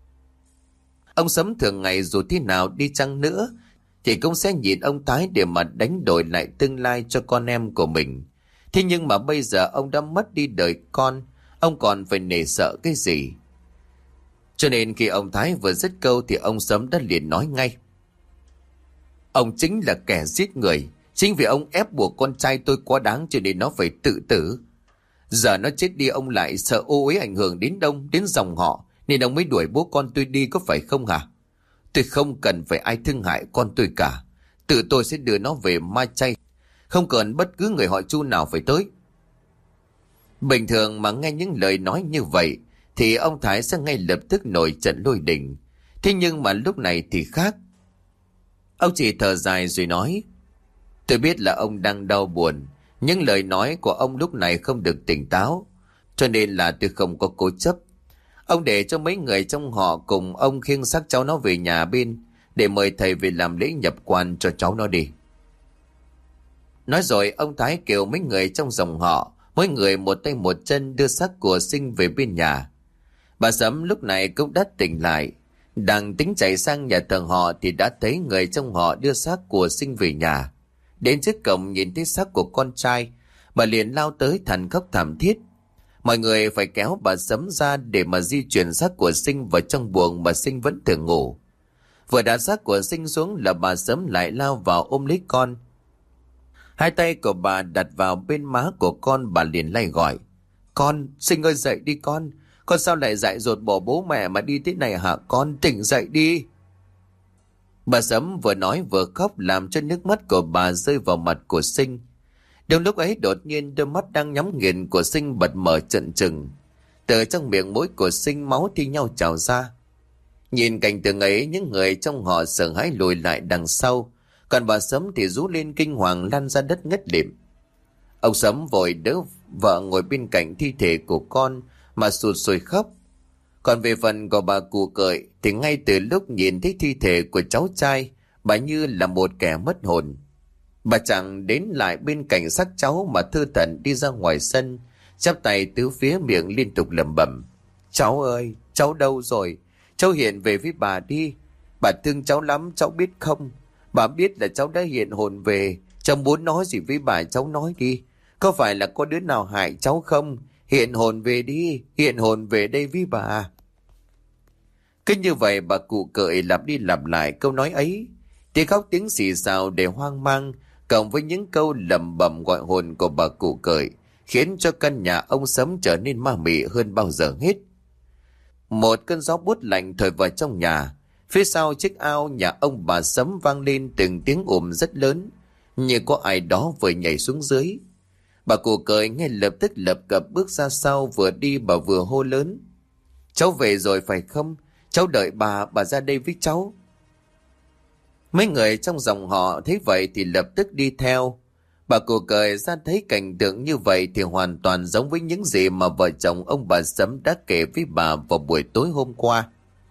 Ông Sấm thường ngày dù thế nào đi chăng nữa thì cũng sẽ nhìn ông Thái để mà đánh đổi lại tương lai cho con em của mình. Thế nhưng mà bây giờ ông đã mất đi đời con, ông còn phải nể sợ cái gì? Cho nên khi ông Thái vừa dứt câu thì ông Sấm đã liền nói ngay. Ông chính là kẻ giết người. Chính vì ông ép buộc con trai tôi quá đáng cho nên nó phải tự tử. Giờ nó chết đi ông lại sợ ô uế ảnh hưởng đến đông, đến dòng họ, nên ông mới đuổi bố con tôi đi, có phải không hả? Tôi không cần phải ai thương hại con tôi cả. Tự tôi sẽ đưa nó về ma chay, không cần bất cứ người họ Chu nào phải tới. Bình thường mà nghe những lời nói như vậy thì ông Thái sẽ ngay lập tức nổi trận lôi đình. Thế nhưng mà lúc này thì khác. Ông chỉ thở dài rồi nói. Tôi biết là ông đang đau buồn, Những lời nói của ông lúc này không được tỉnh táo, cho nên là tôi không có cố chấp. Ông để cho mấy người trong họ cùng ông khiêng xác cháu nó về nhà bên, để mời thầy về làm lễ nhập quan cho cháu nó đi. Nói rồi ông Thái kêu mấy người trong dòng họ, mỗi người một tay một chân đưa xác của Sinh về bên nhà. Bà Sấm lúc này cũng đã tỉnh lại, đang tính chạy sang nhà thờ họ thì đã thấy người trong họ đưa xác của Sinh về nhà. Đến trước cổng nhìn thấy xác của con trai, bà liền lao tới thằn khóc thảm thiết. Mọi người phải kéo bà Sấm ra để mà di chuyển xác của Sinh vào trong buồng mà Sinh vẫn thường ngủ. Vừa đặt xác của Sinh xuống là bà Sấm lại lao vào ôm lấy con. Hai tay của bà đặt vào bên má của con, bà liền lay gọi: "Con, Sinh ơi dậy đi con. Con sao lại dại dột bỏ bố mẹ mà đi thế này hả con? Tỉnh dậy đi." Bà Sấm vừa nói vừa khóc làm cho nước mắt của bà rơi vào mặt của Sinh. Đúng lúc ấy đột nhiên đôi mắt đang nhắm nghiền của Sinh bật mở trợn trừng. Từ trong miệng mũi của Sinh máu thi nhau trào ra. Nhìn cảnh tượng ấy, những người trong họ sợ hãi lùi lại đằng sau, còn bà Sấm thì rú lên kinh hoàng lăn ra đất ngất lịm. Ông Sấm vội đỡ vợ ngồi bên cạnh thi thể của con mà sụt sùi khóc. Còn về phần của bà Cụ Cợi thì ngay từ lúc nhìn thấy thi thể của cháu trai, bà như là một kẻ mất hồn. Bà chẳng đến lại bên cạnh xác cháu mà thư thẩn đi ra ngoài sân, chắp tay tứ phía miệng liên tục lẩm bẩm: "Cháu ơi, cháu đâu rồi? Cháu hiện về với bà đi. Bà thương cháu lắm, cháu biết không? Bà biết là cháu đã hiện hồn về. Cháu muốn nói gì với bà cháu nói đi. Có phải là có đứa nào hại cháu không? Hiện hồn về đi, hiện hồn về đây với bà." Cứ như vậy bà Cụ Cợi lặp đi lặp lại câu nói ấy. Tiếng khóc tiếng xì xào để hoang mang, cộng với những câu lẩm bẩm gọi hồn của bà Cụ Cợi, khiến cho căn nhà ông Sấm trở nên ma mị hơn bao giờ hết. Một cơn gió buốt lạnh thổi vào trong nhà. Phía sau chiếc ao nhà ông bà Sấm vang lên từng tiếng ồn rất lớn, như có ai đó vừa nhảy xuống dưới. Bà Cụ Cợi ngay lập tức lập cập bước ra sau, vừa đi bà vừa hô lớn: "Cháu về rồi phải không? Cháu đợi bà ra đây với cháu." Mấy người trong dòng họ thấy vậy thì lập tức đi theo. Bà Cụ Cợi ra thấy cảnh tượng như vậy thì hoàn toàn giống với những gì mà vợ chồng ông bà Sấm đã kể với bà vào buổi tối hôm qua.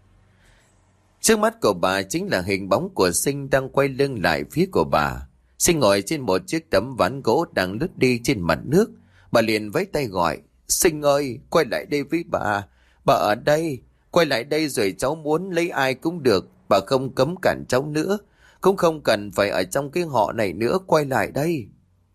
Trước mắt của bà chính là hình bóng của Sinh đang quay lưng lại phía của bà. Sinh ngồi trên một chiếc tấm ván gỗ đang lướt đi trên mặt nước. Bà liền vẫy tay gọi: "Sinh ơi, quay lại đây với bà. Bà ở đây, quay lại đây rồi cháu muốn lấy ai cũng được. Bà không cấm cản cháu nữa, cũng không cần phải ở trong cái họ này nữa, quay lại đây."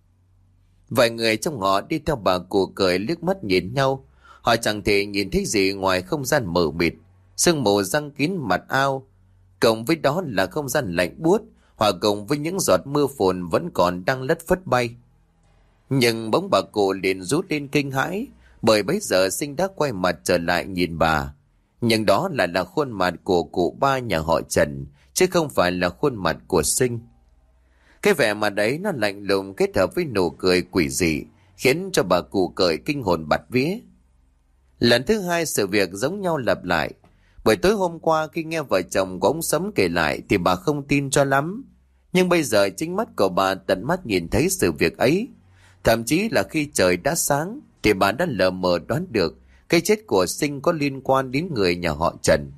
Vài người trong họ đi theo bà Cụ Cợi liếc mắt nhìn nhau. Họ chẳng thể nhìn thấy gì ngoài không gian mờ mịt, sương mù giăng kín mặt ao, cộng với đó là không gian lạnh buốt, hòa cùng với những giọt mưa phùn vẫn còn đang lất phất bay. Nhưng bỗng bà cụ liền rút lên kinh hãi, bởi bấy giờ Sinh đã quay mặt trở lại nhìn bà. Nhưng đó là khuôn mặt của cụ ba nhà họ Trần, chứ không phải là khuôn mặt của Sinh. Cái vẻ mặt đấy nó lạnh lùng kết hợp với nụ cười quỷ dị, khiến cho bà Cụ Cợi kinh hồn bạt vía. Lần thứ hai sự việc giống nhau lặp lại. Buổi tối hôm qua khi nghe vợ chồng của ông Sấm kể lại thì bà không tin cho lắm. Nhưng bây giờ chính mắt của bà tận mắt nhìn thấy sự việc ấy. Thậm chí là khi trời đã sáng thì bà đã lờ mờ đoán được cái chết của Sinh có liên quan đến người nhà họ Trần.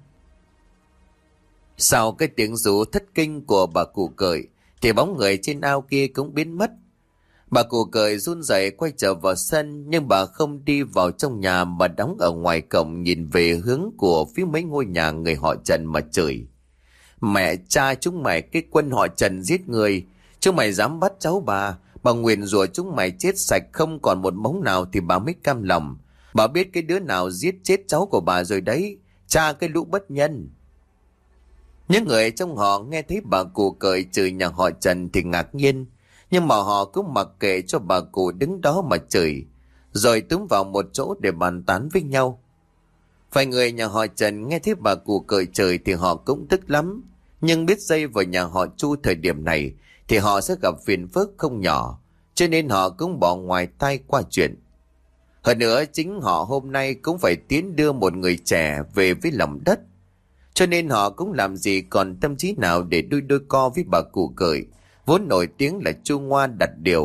Sau cái tiếng rú thất kinh của bà Cụ Cợi thì bóng người trên ao kia cũng biến mất. Bà Cụ Cợi run rẩy quay trở vào sân, nhưng bà không đi vào trong nhà mà đóng ở ngoài cổng nhìn về hướng của phía mấy ngôi nhà người họ Trần mà chửi: "Mẹ cha chúng mày, cái quân họ Trần giết người, chúng mày dám bắt cháu bà nguyền rủa chúng mày chết sạch không còn một mống nào thì bà mới cam lòng. Bà biết cái đứa nào giết chết cháu của bà rồi đấy, cha cái lũ bất nhân." Những người trong họ nghe thấy bà Cụ Cợi chửi nhà họ Trần thì ngạc nhiên, nhưng mà họ cũng mặc kệ cho bà cụ đứng đó mà chửi, rồi túm vào một chỗ để bàn tán với nhau. Vài người nhà họ Trần nghe thấy bà Cụ Cợi chửi thì họ cũng tức lắm, nhưng biết dây vào nhà họ Chu thời điểm này thì họ sẽ gặp phiền phức không nhỏ, cho nên họ cũng bỏ ngoài tai qua chuyện. Hơn nữa chính họ hôm nay cũng phải tiến đưa một người trẻ về với lòng đất, cho nên họ cũng làm gì còn tâm trí nào để đôi co với bà Cụ Cợi, vốn nổi tiếng là chu ngoan đặt điều,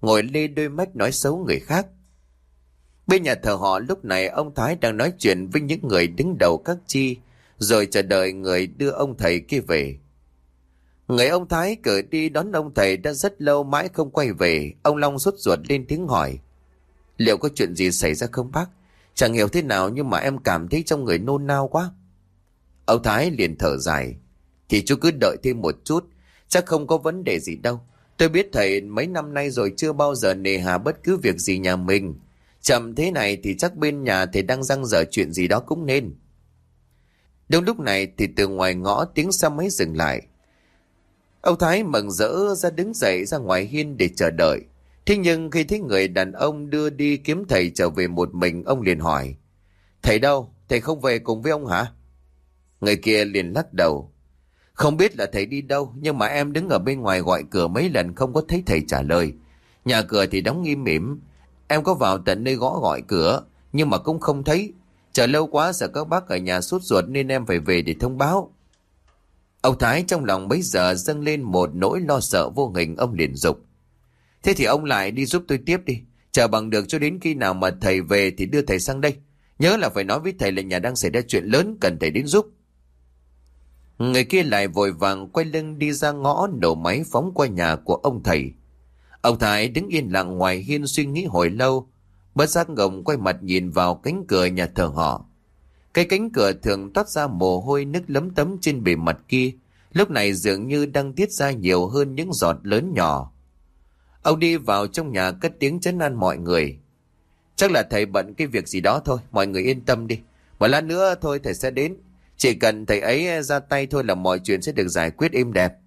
ngồi lê đôi mắt nói xấu người khác. Bên nhà thờ họ lúc này ông Thái đang nói chuyện với những người đứng đầu các chi, rồi chờ đợi người đưa ông thầy kia về. Người ông Thái cử đi đón ông thầy đã rất lâu mãi không quay về. Ông Long sốt ruột lên tiếng hỏi: liệu có chuyện gì xảy ra không bác? Chẳng hiểu thế nào nhưng mà em cảm thấy trong người nôn nao quá. Ông Thái liền thở dài: thì chú cứ đợi thêm một chút, chắc không có vấn đề gì đâu. Tôi biết thầy mấy năm nay rồi chưa bao giờ nề hà bất cứ việc gì nhà mình. Chậm thế này thì chắc bên nhà thầy đang dang dở chuyện gì đó cũng nên. Đúng lúc này thì từ ngoài ngõ tiếng xe máy dừng lại. Ông Thái mừng rỡ ra đứng dậy ra ngoài hiên để chờ đợi. Thế nhưng khi thấy người đàn ông đưa đi kiếm thầy trở về một mình, ông liền hỏi: thầy đâu? Thầy không về cùng với ông hả? Người kia liền lắc đầu: không biết là thầy đi đâu, nhưng mà em đứng ở bên ngoài gọi cửa mấy lần không có thấy thầy trả lời. Nhà cửa thì đóng nghiêm mỉm. Em có vào tận nơi gõ gọi cửa nhưng mà cũng không thấy. Chờ lâu quá sợ các bác ở nhà sốt ruột nên em phải về để thông báo. Ông Thái trong lòng bấy giờ dâng lên một nỗi lo sợ vô hình. Ông liền dục: thế thì ông lại đi giúp tôi tiếp đi. Chờ bằng được cho đến khi nào mà thầy về thì đưa thầy sang đây. Nhớ là phải nói với thầy là nhà đang xảy ra chuyện lớn, cần thầy đến giúp. Người kia lại vội vàng quay lưng đi ra ngõ, nổ máy phóng qua nhà của ông thầy. Ông Thái đứng yên lặng ngoài hiên suy nghĩ hồi lâu, bất giác ngẩng quay mặt nhìn vào cánh cửa nhà thờ họ. Cái cánh cửa thường toát ra mồ hôi nước lấm tấm trên bề mặt kia, lúc này dường như đang tiết ra nhiều hơn những giọt lớn nhỏ. Ông đi vào trong nhà cất tiếng trấn an mọi người: chắc là thầy bận cái việc gì đó thôi, mọi người yên tâm đi. Một lát nữa thôi thầy sẽ đến. Chỉ cần thầy ấy ra tay thôi là mọi chuyện sẽ được giải quyết êm đẹp.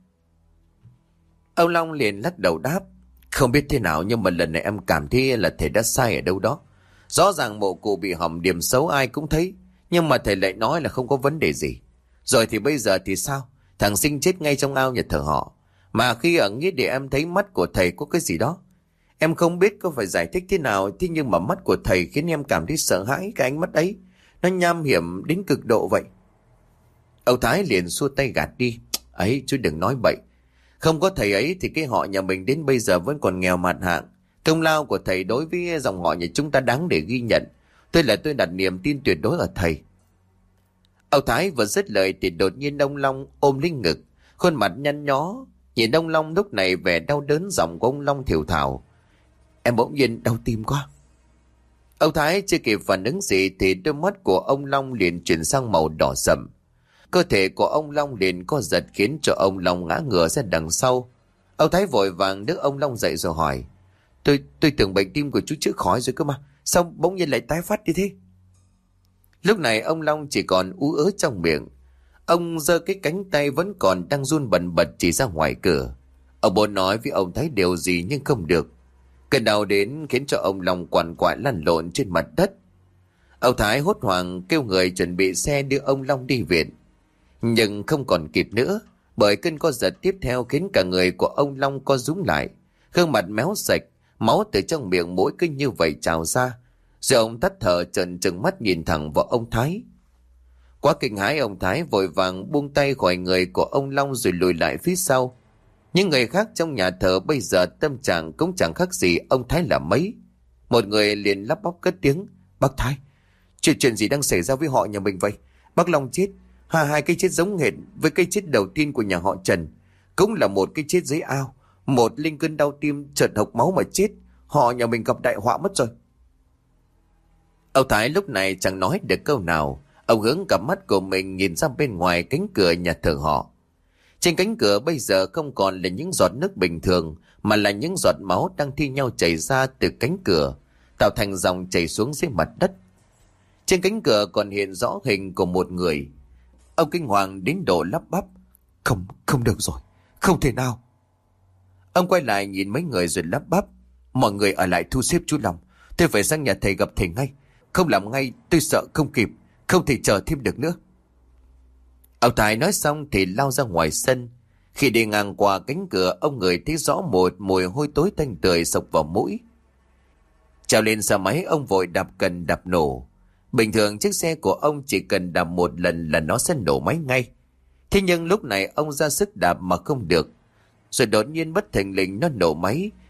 Ông Long liền lắc đầu đáp: không biết thế nào nhưng mà lần này em cảm thấy là thầy đã sai ở đâu đó. Rõ ràng mộ cụ bị hỏng, điểm xấu ai cũng thấy, nhưng mà thầy lại nói là không có vấn đề gì. Rồi thì bây giờ thì sao? Thằng Sinh chết ngay trong ao nhà thờ họ. Mà khi ở nghĩa địa em thấy mắt của thầy có cái gì đó. Em không biết có phải giải thích thế nào, thế nhưng mà mắt của thầy khiến em cảm thấy sợ hãi. Cái ánh mắt ấy nó nham hiểm đến cực độ vậy. Ông Thái liền xua tay gạt đi: ấy chú đừng nói bậy. Không có thầy ấy thì cái họ nhà mình đến bây giờ vẫn còn nghèo mạt hạng. Công lao của thầy đối với dòng họ nhà chúng ta đáng để ghi nhận. Tôi đặt niềm tin tuyệt đối ở thầy. Ông Thái vừa dứt lời thì đột nhiên ông Long ôm lấy ngực, khuôn mặt nhăn nhó. Nhìn ông Long lúc này vẻ đau đớn, giọng của ông Long thều thào: em bỗng nhiên đau tim quá. Ông Thái chưa kịp phản ứng gì thì đôi mắt của ông Long liền chuyển sang màu đỏ sậm. Cơ thể của ông Long liền co giật khiến cho ông Long ngã ngửa ra đằng sau. Ông Thái vội vàng đỡ ông Long dậy rồi hỏi: Tôi tưởng bệnh tim của chú chữa khỏi rồi cơ mà, sao bỗng nhiên lại tái phát như thế? Lúc này ông Long chỉ còn ú ớ trong miệng. Ông giơ cái cánh tay vẫn còn đang run bần bật chỉ ra ngoài cửa. Ông muốn nói với ông Thái điều gì nhưng không được. Cơn đau đến khiến cho ông Long quằn quại lăn lộn trên mặt đất. Ông Thái hốt hoảng kêu người chuẩn bị xe đưa ông Long đi viện. Nhưng không còn kịp nữa, bởi cơn co giật tiếp theo khiến cả người của ông Long co rúm lại. Gương mặt méo sạch, máu từ trong miệng mũi cứ như vậy trào ra. Rồi ông tắt thở trợn trừng mắt nhìn thẳng vào ông Thái. Quá kinh hãi, ông Thái vội vàng buông tay khỏi người của ông Long rồi lùi lại phía sau. Những người khác trong nhà thờ bây giờ tâm trạng cũng chẳng khác gì ông Thái là mấy. Một người liền lắp bắp cất tiếng: bác Thái, chuyện gì đang xảy ra với họ nhà mình vậy? Bác Long chết, hai cái chết giống hệt với cái chết đầu tiên của nhà họ Trần. Cũng là một cái chết dưới ao, một linh cơn đau tim chợt hộc máu mà chết. Họ nhà mình gặp đại họa mất rồi. Ông Thái lúc này chẳng nói được câu nào. Ông hướng cặp mắt của mình nhìn ra bên ngoài cánh cửa nhà thờ họ. Trên cánh cửa bây giờ không còn là những giọt nước bình thường, mà là những giọt máu đang thi nhau chảy ra từ cánh cửa, tạo thành dòng chảy xuống dưới mặt đất. Trên cánh cửa còn hiện rõ hình của một người. Ông kinh hoàng đến độ lắp bắp: Không được rồi, không thể nào. Ông quay lại nhìn mấy người rồi lắp bắp: mọi người ở lại thu xếp chú Long. Tôi phải sang nhà thầy gặp thầy ngay. Không làm ngay tôi sợ không kịp, không thể chờ thêm được nữa. Ông Thái nói xong thì lao ra ngoài sân. Khi đi ngang qua cánh cửa, ông ngửi thấy rõ một mùi hôi tối tanh tưởi xộc vào mũi. Trèo lên xe máy, ông vội đạp cần đạp nổ. Bình thường chiếc xe của ông chỉ cần đạp một lần là nó sẽ nổ máy ngay. Thế nhưng lúc này ông ra sức đạp mà không được. Rồi đột nhiên bất thình lình nó nổ máy,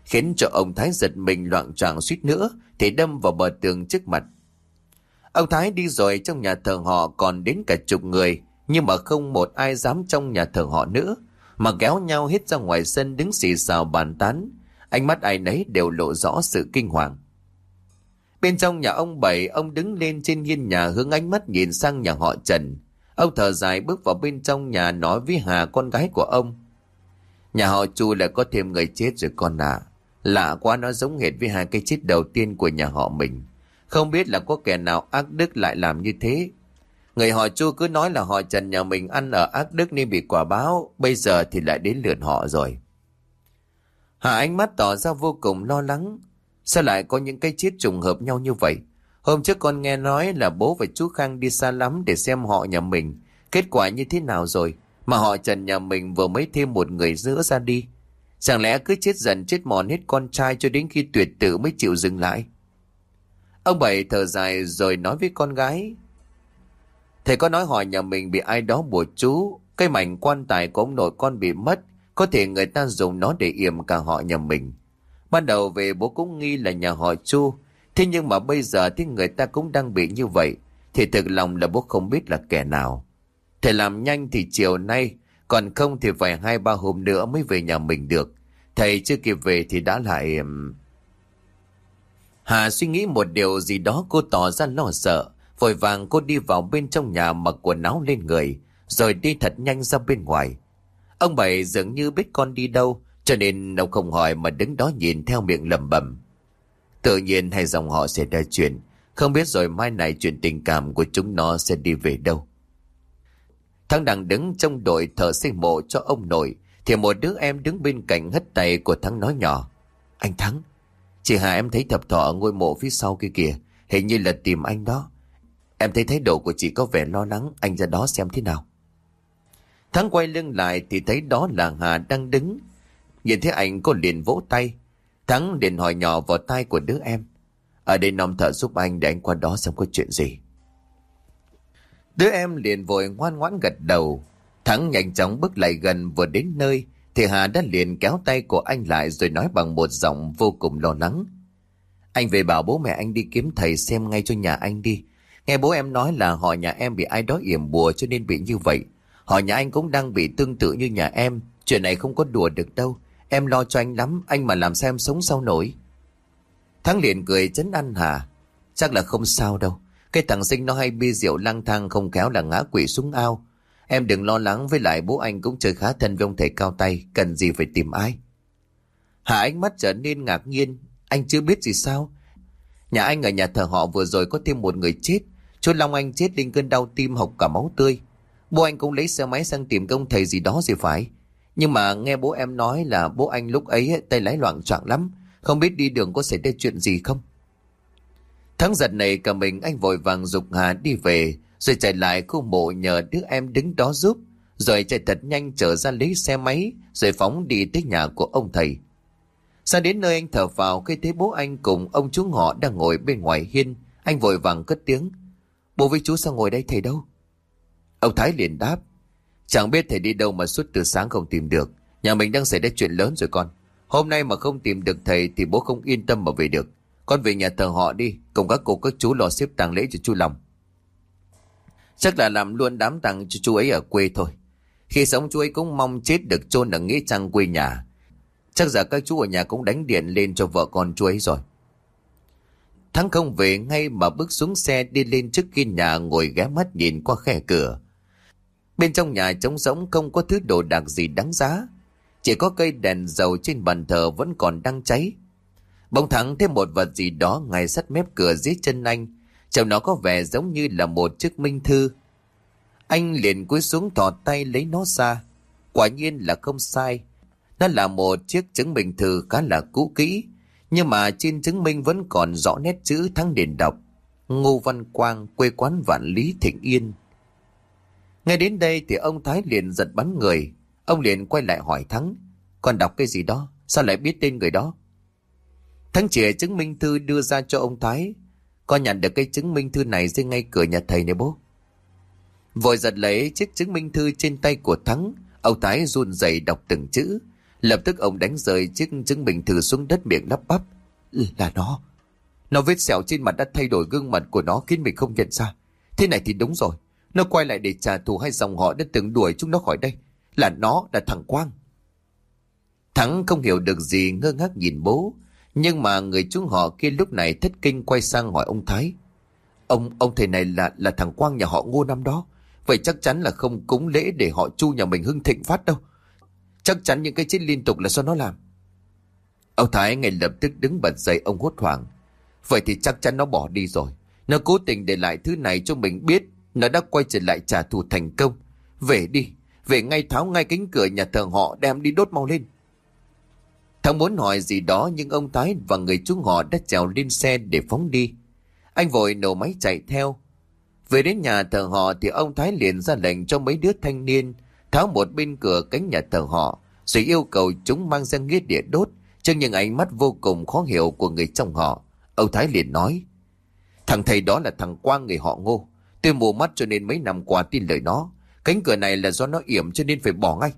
khiến cho ông Thái giật mình loạng choạng suýt nữa thì đâm vào bờ tường trước mặt. Ông Thái đi rồi, trong nhà thờ họ còn đến cả chục người, nhưng mà không một ai dám trong nhà thờ họ nữa, mà kéo nhau hết ra ngoài sân đứng xì xào bàn tán. Ánh mắt ai nấy đều lộ rõ sự kinh hoàng. Bên trong nhà ông Bảy, ông đứng lên trên hiên nhà hướng ánh mắt nhìn sang nhà họ Trần. Ông thở dài bước vào bên trong nhà nói với Hà, con gái của ông: "Nhà họ Chu lại có thêm người chết rồi con à. Lạ quá, nó giống hệt với hai cái chết đầu tiên của nhà họ mình. Không biết là có kẻ nào ác đức lại làm như thế. Người họ Chu cứ nói là họ Trần nhà mình ăn ở ác đức nên bị quả báo, bây giờ thì lại đến lượt họ rồi." Hà ánh mắt tỏ ra vô cùng lo lắng. Sao lại có những cái chết trùng hợp nhau như vậy? Hôm trước con nghe nói là bố và chú Khang đi xa lắm để xem họ nhà mình. Kết quả như thế nào rồi? Mà họ Trần nhà mình vừa mới thêm một người nữa ra đi. Chẳng lẽ cứ chết dần chết mòn hết con trai cho đến khi tuyệt tử mới chịu dừng lại? Ông Bảy thở dài rồi nói với con gái: "Thầy có nói họ nhà mình bị ai đó bùa chú. Cái mảnh quan tài của ông nội con bị mất. Có thể người ta dùng nó để yểm cả họ nhà mình. Ban đầu về bố cũng nghi là nhà họ Chu. Thế nhưng mà bây giờ thì người ta cũng đang bị như vậy. Thì thực lòng là bố không biết là kẻ nào. Thầy làm nhanh thì chiều nay, còn không thì phải 2-3 hôm nữa mới về nhà mình được. Thầy chưa kịp về thì đã lại..." Hà suy nghĩ một điều gì đó, cô tỏ ra lo sợ. Vội vàng cô đi vào bên trong nhà mặc quần áo lên người, rồi đi thật nhanh ra bên ngoài. Ông Bảy dường như biết con đi đâu, cho nên ông không hỏi mà đứng đó nhìn theo, miệng lẩm bẩm: "Tự nhiên hai dòng họ sẽ ra chuyện, không biết rồi mai này chuyện tình cảm của chúng nó sẽ đi về đâu." Thắng đang đứng trong đội thờ xây mộ cho ông nội, thì một đứa em đứng bên cạnh hất tay của Thắng nói nhỏ: "Anh Thắng, chị Hà em thấy thập thọ ở ngôi mộ phía sau kia kìa, hình như là tìm anh đó. Em thấy thái độ của chị có vẻ lo lắng, anh ra đó xem thế nào." Thắng quay lưng lại thì thấy đó là Hà đang đứng. Nhìn thấy anh, cô liền vỗ tay. Thắng liền hỏi nhỏ vào tai của đứa em: "Ở đây nom thợ giúp anh, để anh qua đó xem có chuyện gì." Đứa em liền vội ngoan ngoãn gật đầu. Thắng nhanh chóng bước lại gần, vừa đến nơi thì Hà đã liền kéo tay của anh lại rồi nói bằng một giọng vô cùng lo lắng: "Anh về bảo bố mẹ anh đi kiếm thầy xem ngay cho nhà anh đi. Nghe bố em nói là họ nhà em bị ai đó yểm bùa cho nên bị như vậy. Họ nhà anh cũng đang bị tương tự như nhà em. Chuyện này không có đùa được đâu. Em lo cho anh lắm, anh mà làm sao em sống sao nổi." Thắng liền cười trấn an Hà: "Chắc là không sao đâu. Cái thằng Sinh nó hay bia rượu lang thang, không khéo là ngã quỵ xuống ao. Em đừng lo lắng, với lại bố anh cũng chơi khá thân với ông thầy cao tay, cần gì phải tìm ai." Hà ánh mắt trở nên ngạc nhiên: "Anh chưa biết gì sao? Nhà anh ở nhà thờ họ vừa rồi có thêm một người chết. Chú Long anh chết lên cơn đau tim, hộc cả máu tươi. Bố anh cũng lấy xe máy sang tìm cái ông thầy gì đó rồi phải. Nhưng mà nghe bố em nói là bố anh lúc ấy tay lái loạng choạng lắm, không biết đi đường có xảy ra chuyện gì không?" Thắng giật này cả mình, anh vội vàng giục Hà đi về, rồi chạy lại khu mộ nhờ đứa em đứng đó giúp, rồi chạy thật nhanh trở ra lấy xe máy, rồi phóng đi tới nhà của ông thầy. Sang đến nơi, anh thở phào khi thấy bố anh cùng ông chú họ đang ngồi bên ngoài hiên. Anh vội vàng cất tiếng: "Bố với chú sao ngồi đây, thầy đâu?" Ông Thái liền đáp: "Chẳng biết thầy đi đâu mà suốt từ sáng không tìm được. Nhà mình đang xảy ra chuyện lớn rồi con. Hôm nay mà không tìm được thầy thì bố không yên tâm mà về được. Con về nhà thờ họ đi, cùng các cô các chú lo xếp tang lễ cho chú Long. Chắc là làm luôn đám tang cho chú ấy ở quê thôi. Khi sống chú ấy cũng mong chết được chôn ở nghĩa trang quê nhà. Chắc giờ các chú ở nhà cũng đánh điện lên cho vợ con chú ấy rồi." Thắng không về ngay mà bước xuống xe đi lên trước kia nhà, ngồi ghé mắt nhìn qua khe cửa. Bên trong nhà trống rỗng, không có thứ đồ đạc gì đáng giá. Chỉ có cây đèn dầu trên bàn thờ vẫn còn đang cháy. Bỗng Thắng thêm một vật gì đó ngay sát mép cửa dưới chân anh. Trong nó có vẻ giống như là một chiếc minh thư. Anh liền cúi xuống thò tay lấy nó ra. Quả nhiên là không sai. Nó là một chiếc chứng minh thư khá là cũ kỹ, nhưng mà trên chứng minh vẫn còn rõ nét chữ Thắng liền đọc: "Ngô Văn Quang, quê quán Vạn Lý, Thịnh Yên." Ngay đến đây thì ông Thái liền giật bắn người. Ông liền quay lại hỏi Thắng: "Con đọc cái gì đó? Sao lại biết tên người đó?" Thắng chìa chứng minh thư đưa ra cho ông Thái: "Con nhận được cái chứng minh thư này dưới ngay cửa nhà thầy này bố." Vội giật lấy chiếc chứng minh thư trên tay của Thắng. Ông Thái run rẩy đọc từng chữ. Lập tức ông đánh rơi chiếc chứng bình thư xuống đất, miệng lắp bắp. Là nó vết sẹo trên mặt đã thay đổi gương mặt của nó khiến mình không nhận ra. Thế này thì đúng rồi, nó quay lại để trả thù hai dòng họ đã từng đuổi chúng nó khỏi đây. Là thằng Quang. Thắng không hiểu được gì, ngơ ngác nhìn bố. Nhưng mà người chú họ kia lúc này thất kinh quay sang hỏi ông Thái. Ông thầy này là thằng Quang nhà họ Ngô năm đó. Vậy chắc chắn là không cúng lễ để họ Chu nhà mình hưng thịnh phát đâu. Chắc chắn những cái chết liên tục là do nó làm. Ông Thái ngay lập tức đứng bật dậy, ông hốt hoảng. Vậy thì chắc chắn nó bỏ đi rồi. Nó cố tình để lại thứ này cho mình biết. Nó đã quay trở lại trả thù thành công. Về đi, về ngay, tháo ngay cánh cửa nhà thờ họ, đem đi đốt mau lên. Thằng muốn hỏi gì đó nhưng ông Thái và người chú họ đã trèo lên xe để phóng đi. Anh vội nổ máy chạy theo. Về đến nhà thờ họ thì ông Thái liền ra lệnh cho mấy đứa thanh niên tháo một bên cửa cánh nhà thờ họ, rồi yêu cầu chúng mang ra nghĩa địa đốt. Trước những ánh mắt vô cùng khó hiểu của người trong họ, ông Thái liền nói: Thằng thầy đó là thằng Quang người họ Ngô. Tôi mù mắt cho nên mấy năm qua tin lời nó. Cánh cửa này là do nó yểm cho nên phải bỏ ngay.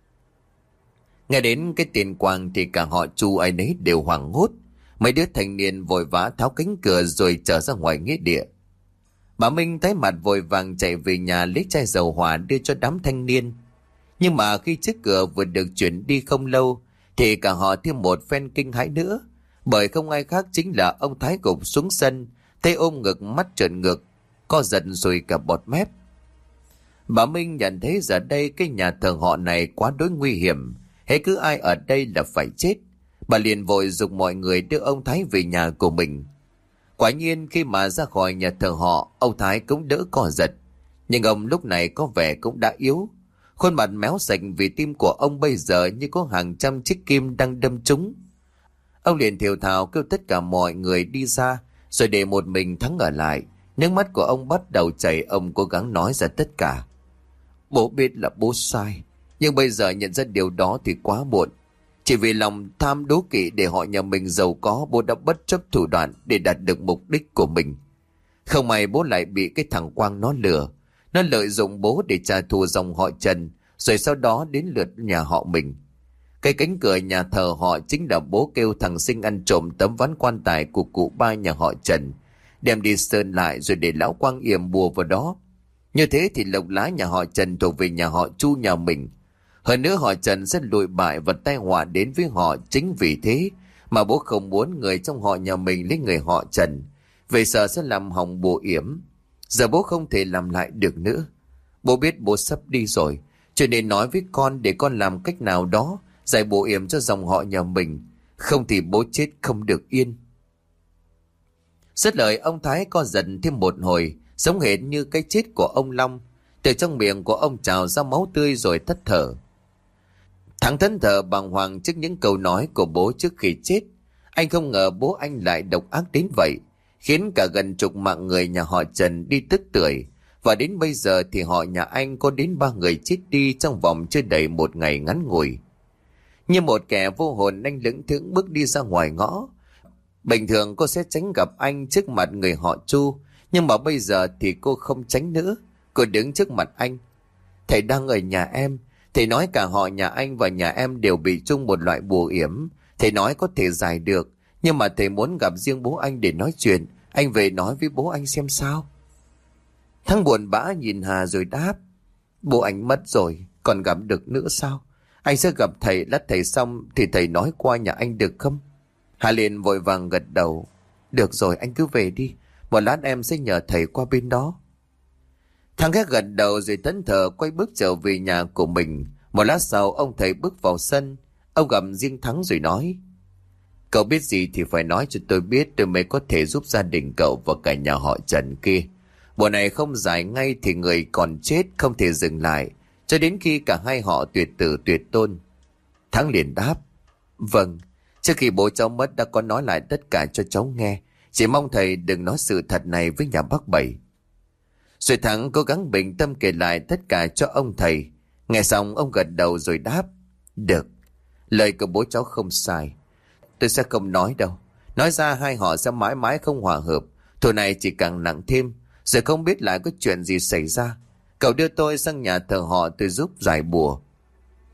Nghe đến cái tên Quang thì cả họ Chu ai nấy đều hoảng hốt. Mấy đứa thanh niên vội vã tháo cánh cửa rồi trở ra ngoài nghĩa địa. Bà Minh tái mặt vội vàng chạy về nhà lấy chai dầu hỏa đưa cho đám thanh niên. Nhưng mà khi chiếc cửa vừa được chuyển đi không lâu thì cả họ thêm một phen kinh hãi nữa. Bởi không ai khác chính là ông Thái gục xuống sân, tay ôm ngực, mắt trợn ngược, co giật rồi cả bọt mép. Bà Minh nhận thấy giờ đây cái nhà thờ họ này quá đối nguy hiểm. Hễ cứ ai ở đây là phải chết. Bà liền vội giục mọi người đưa ông Thái về nhà của mình. Quả nhiên khi mà ra khỏi nhà thờ họ, ông Thái cũng đỡ co giật. Nhưng ông lúc này có vẻ cũng đã yếu. Khuôn mặt méo sạch vì tim của ông bây giờ như có hàng trăm chiếc kim đang đâm trúng. Ông liền thều thào kêu tất cả mọi người đi ra, rồi để một mình Thắng ở lại. Nước mắt của ông bắt đầu chảy, ông cố gắng nói ra tất cả. Bố biết là bố sai, nhưng bây giờ nhận ra điều đó thì quá muộn. Chỉ vì lòng tham đố kỵ để họ nhà mình giàu có, bố đã bất chấp thủ đoạn để đạt được mục đích của mình. Không may bố lại bị cái thằng Quang nó lừa. Nó lợi dụng bố để trả thù dòng họ Trần, rồi sau đó đến lượt nhà họ mình. Cái cánh cửa nhà thờ họ chính là bố kêu thằng Sinh ăn trộm tấm ván quan tài của cụ ba nhà họ Trần, đem đi sơn lại rồi để lão Quang yểm bùa vào đó. Như thế thì lộc lá nhà họ Trần thuộc về nhà họ Chu nhà mình. Hơn nữa họ Trần sẽ lụi bại và tai họa đến với họ. Chính vì thế mà bố không muốn người trong họ nhà mình lấy người họ Trần, về sợ sẽ làm hỏng bùa yểm. Giờ bố không thể làm lại được nữa. Bố biết bố sắp đi rồi, cho nên nói với con để con làm cách nào đó giải bùa yểm cho dòng họ nhà mình. Không thì bố chết không được yên. Dứt lời, ông Thái co giật thêm một hồi, giống hệt như cái chết của ông Long. Từ trong miệng của ông trào ra máu tươi rồi thất thở. Thằng thẫn thờ bàng hoàng trước những câu nói của bố trước khi chết. Anh không ngờ bố anh lại độc ác đến vậy, khiến cả gần chục mạng người nhà họ Trần đi tức tưởi. Và đến bây giờ thì họ nhà anh có đến 3 người chết đi trong vòng chưa đầy một ngày ngắn ngủi. Như một kẻ vô hồn, anh lững thững bước đi ra ngoài ngõ. Bình thường cô sẽ tránh gặp anh trước mặt người họ Chu, nhưng mà bây giờ thì cô không tránh nữa. Cô đứng trước mặt anh. Thầy đang ở nhà em. Thầy nói cả họ nhà anh và nhà em đều bị chung một loại bùa yểm. Thầy nói có thể giải được, nhưng mà thầy muốn gặp riêng bố anh để nói chuyện. Anh về nói với bố anh xem sao. Thắng buồn bã nhìn Hà rồi đáp: Bố anh mất rồi, còn gặp được nữa sao? Anh sẽ gặp thầy, lát thầy xong thì thầy nói qua nhà anh được không? Hà liền vội vàng gật đầu: Được rồi, anh cứ về đi. Một lát em sẽ nhờ thầy qua bên đó. Thằng ghét gật đầu rồi thẫn thờ quay bước trở về nhà của mình. Một lát sau, ông thầy bước vào sân. Ông gặp riêng Thắng rồi nói: Cậu biết gì thì phải nói cho tôi biết, tôi mới có thể giúp gia đình cậu và cả nhà họ Trần kia. Bộ này không giải ngay thì người còn chết không thể dừng lại, cho đến khi cả hai họ tuyệt tử tuyệt tôn. Thắng liền đáp: Vâng, trước khi bố cháu mất đã có nói lại tất cả cho cháu nghe. Chỉ mong thầy đừng nói sự thật này với nhà bác Bảy. Rồi Thắng cố gắng bình tâm kể lại tất cả cho ông thầy. Nghe xong ông gật đầu rồi đáp: Được, lời của bố cháu không sai. Tôi sẽ không nói đâu. Nói ra hai họ sẽ mãi mãi không hòa hợp. Thù này chỉ càng nặng thêm. Giờ không biết lại có chuyện gì xảy ra. Cậu đưa tôi sang nhà thờ họ, tôi giúp giải bùa.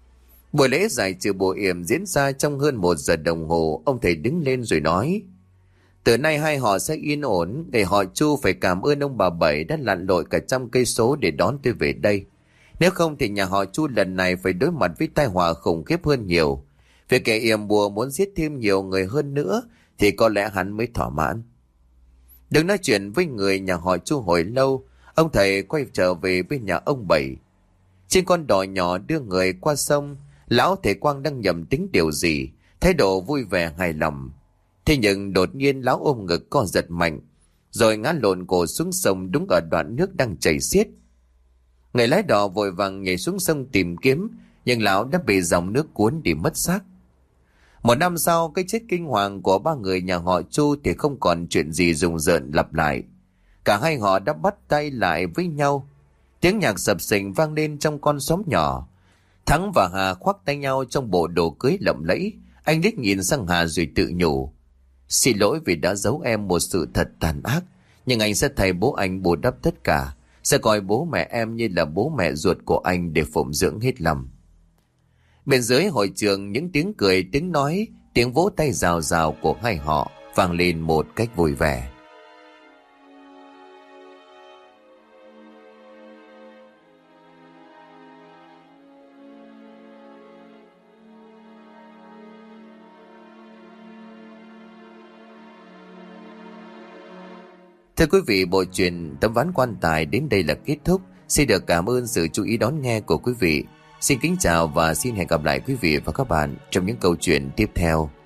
Buổi lễ giải trừ bổ yểm diễn ra trong hơn 1 giờ đồng hồ. Ông thầy đứng lên rồi nói: từ nay hai họ sẽ yên ổn. Để họ Chu phải cảm ơn ông bà Bảy đã lặn lội cả 100 cây số để đón tôi về đây. Nếu không thì nhà họ Chu lần này phải đối mặt với tai họa khủng khiếp hơn nhiều. Việc kẻ yểm bùa muốn giết thêm nhiều người hơn nữa thì có lẽ hắn mới thỏa mãn. Đừng nói chuyện với người nhà họ Chu hồi lâu, ông thầy quay trở về bên nhà ông Bảy. Trên con đò nhỏ đưa người qua sông, lão thầy Quang đang nhầm tính điều gì, thái độ vui vẻ hài lòng. Thế nhưng đột nhiên lão ôm ngực co giật mạnh, rồi ngã lộn cổ xuống sông đúng ở đoạn nước đang chảy xiết. Người lái đò vội vàng nhảy xuống sông tìm kiếm, nhưng lão đã bị dòng nước cuốn đi mất xác. 1 năm sau, cái chết kinh hoàng của 3 người nhà họ Chu thì không còn chuyện gì rùng rợn lặp lại. Cả hai họ đã bắt tay lại với nhau. Tiếng nhạc sập sình vang lên trong con xóm nhỏ. Thắng và Hà khoác tay nhau trong bộ đồ cưới lộng lẫy. Anh liếc nhìn sang Hà rồi tự nhủ: xin lỗi vì đã giấu em một sự thật tàn ác, nhưng anh sẽ thay bố anh bù đắp tất cả, sẽ coi bố mẹ em như là bố mẹ ruột của anh để phụng dưỡng hết lòng. Bên dưới hội trường, những tiếng cười, tiếng nói, tiếng vỗ tay rào rào của hai họ vang lên một cách vui vẻ. Thưa quý vị, bộ truyện Tấm Ván Quan Tài đến đây là kết thúc. Xin được cảm ơn sự chú ý đón nghe của quý vị. Xin kính chào và xin hẹn gặp lại quý vị và các bạn trong những câu chuyện tiếp theo.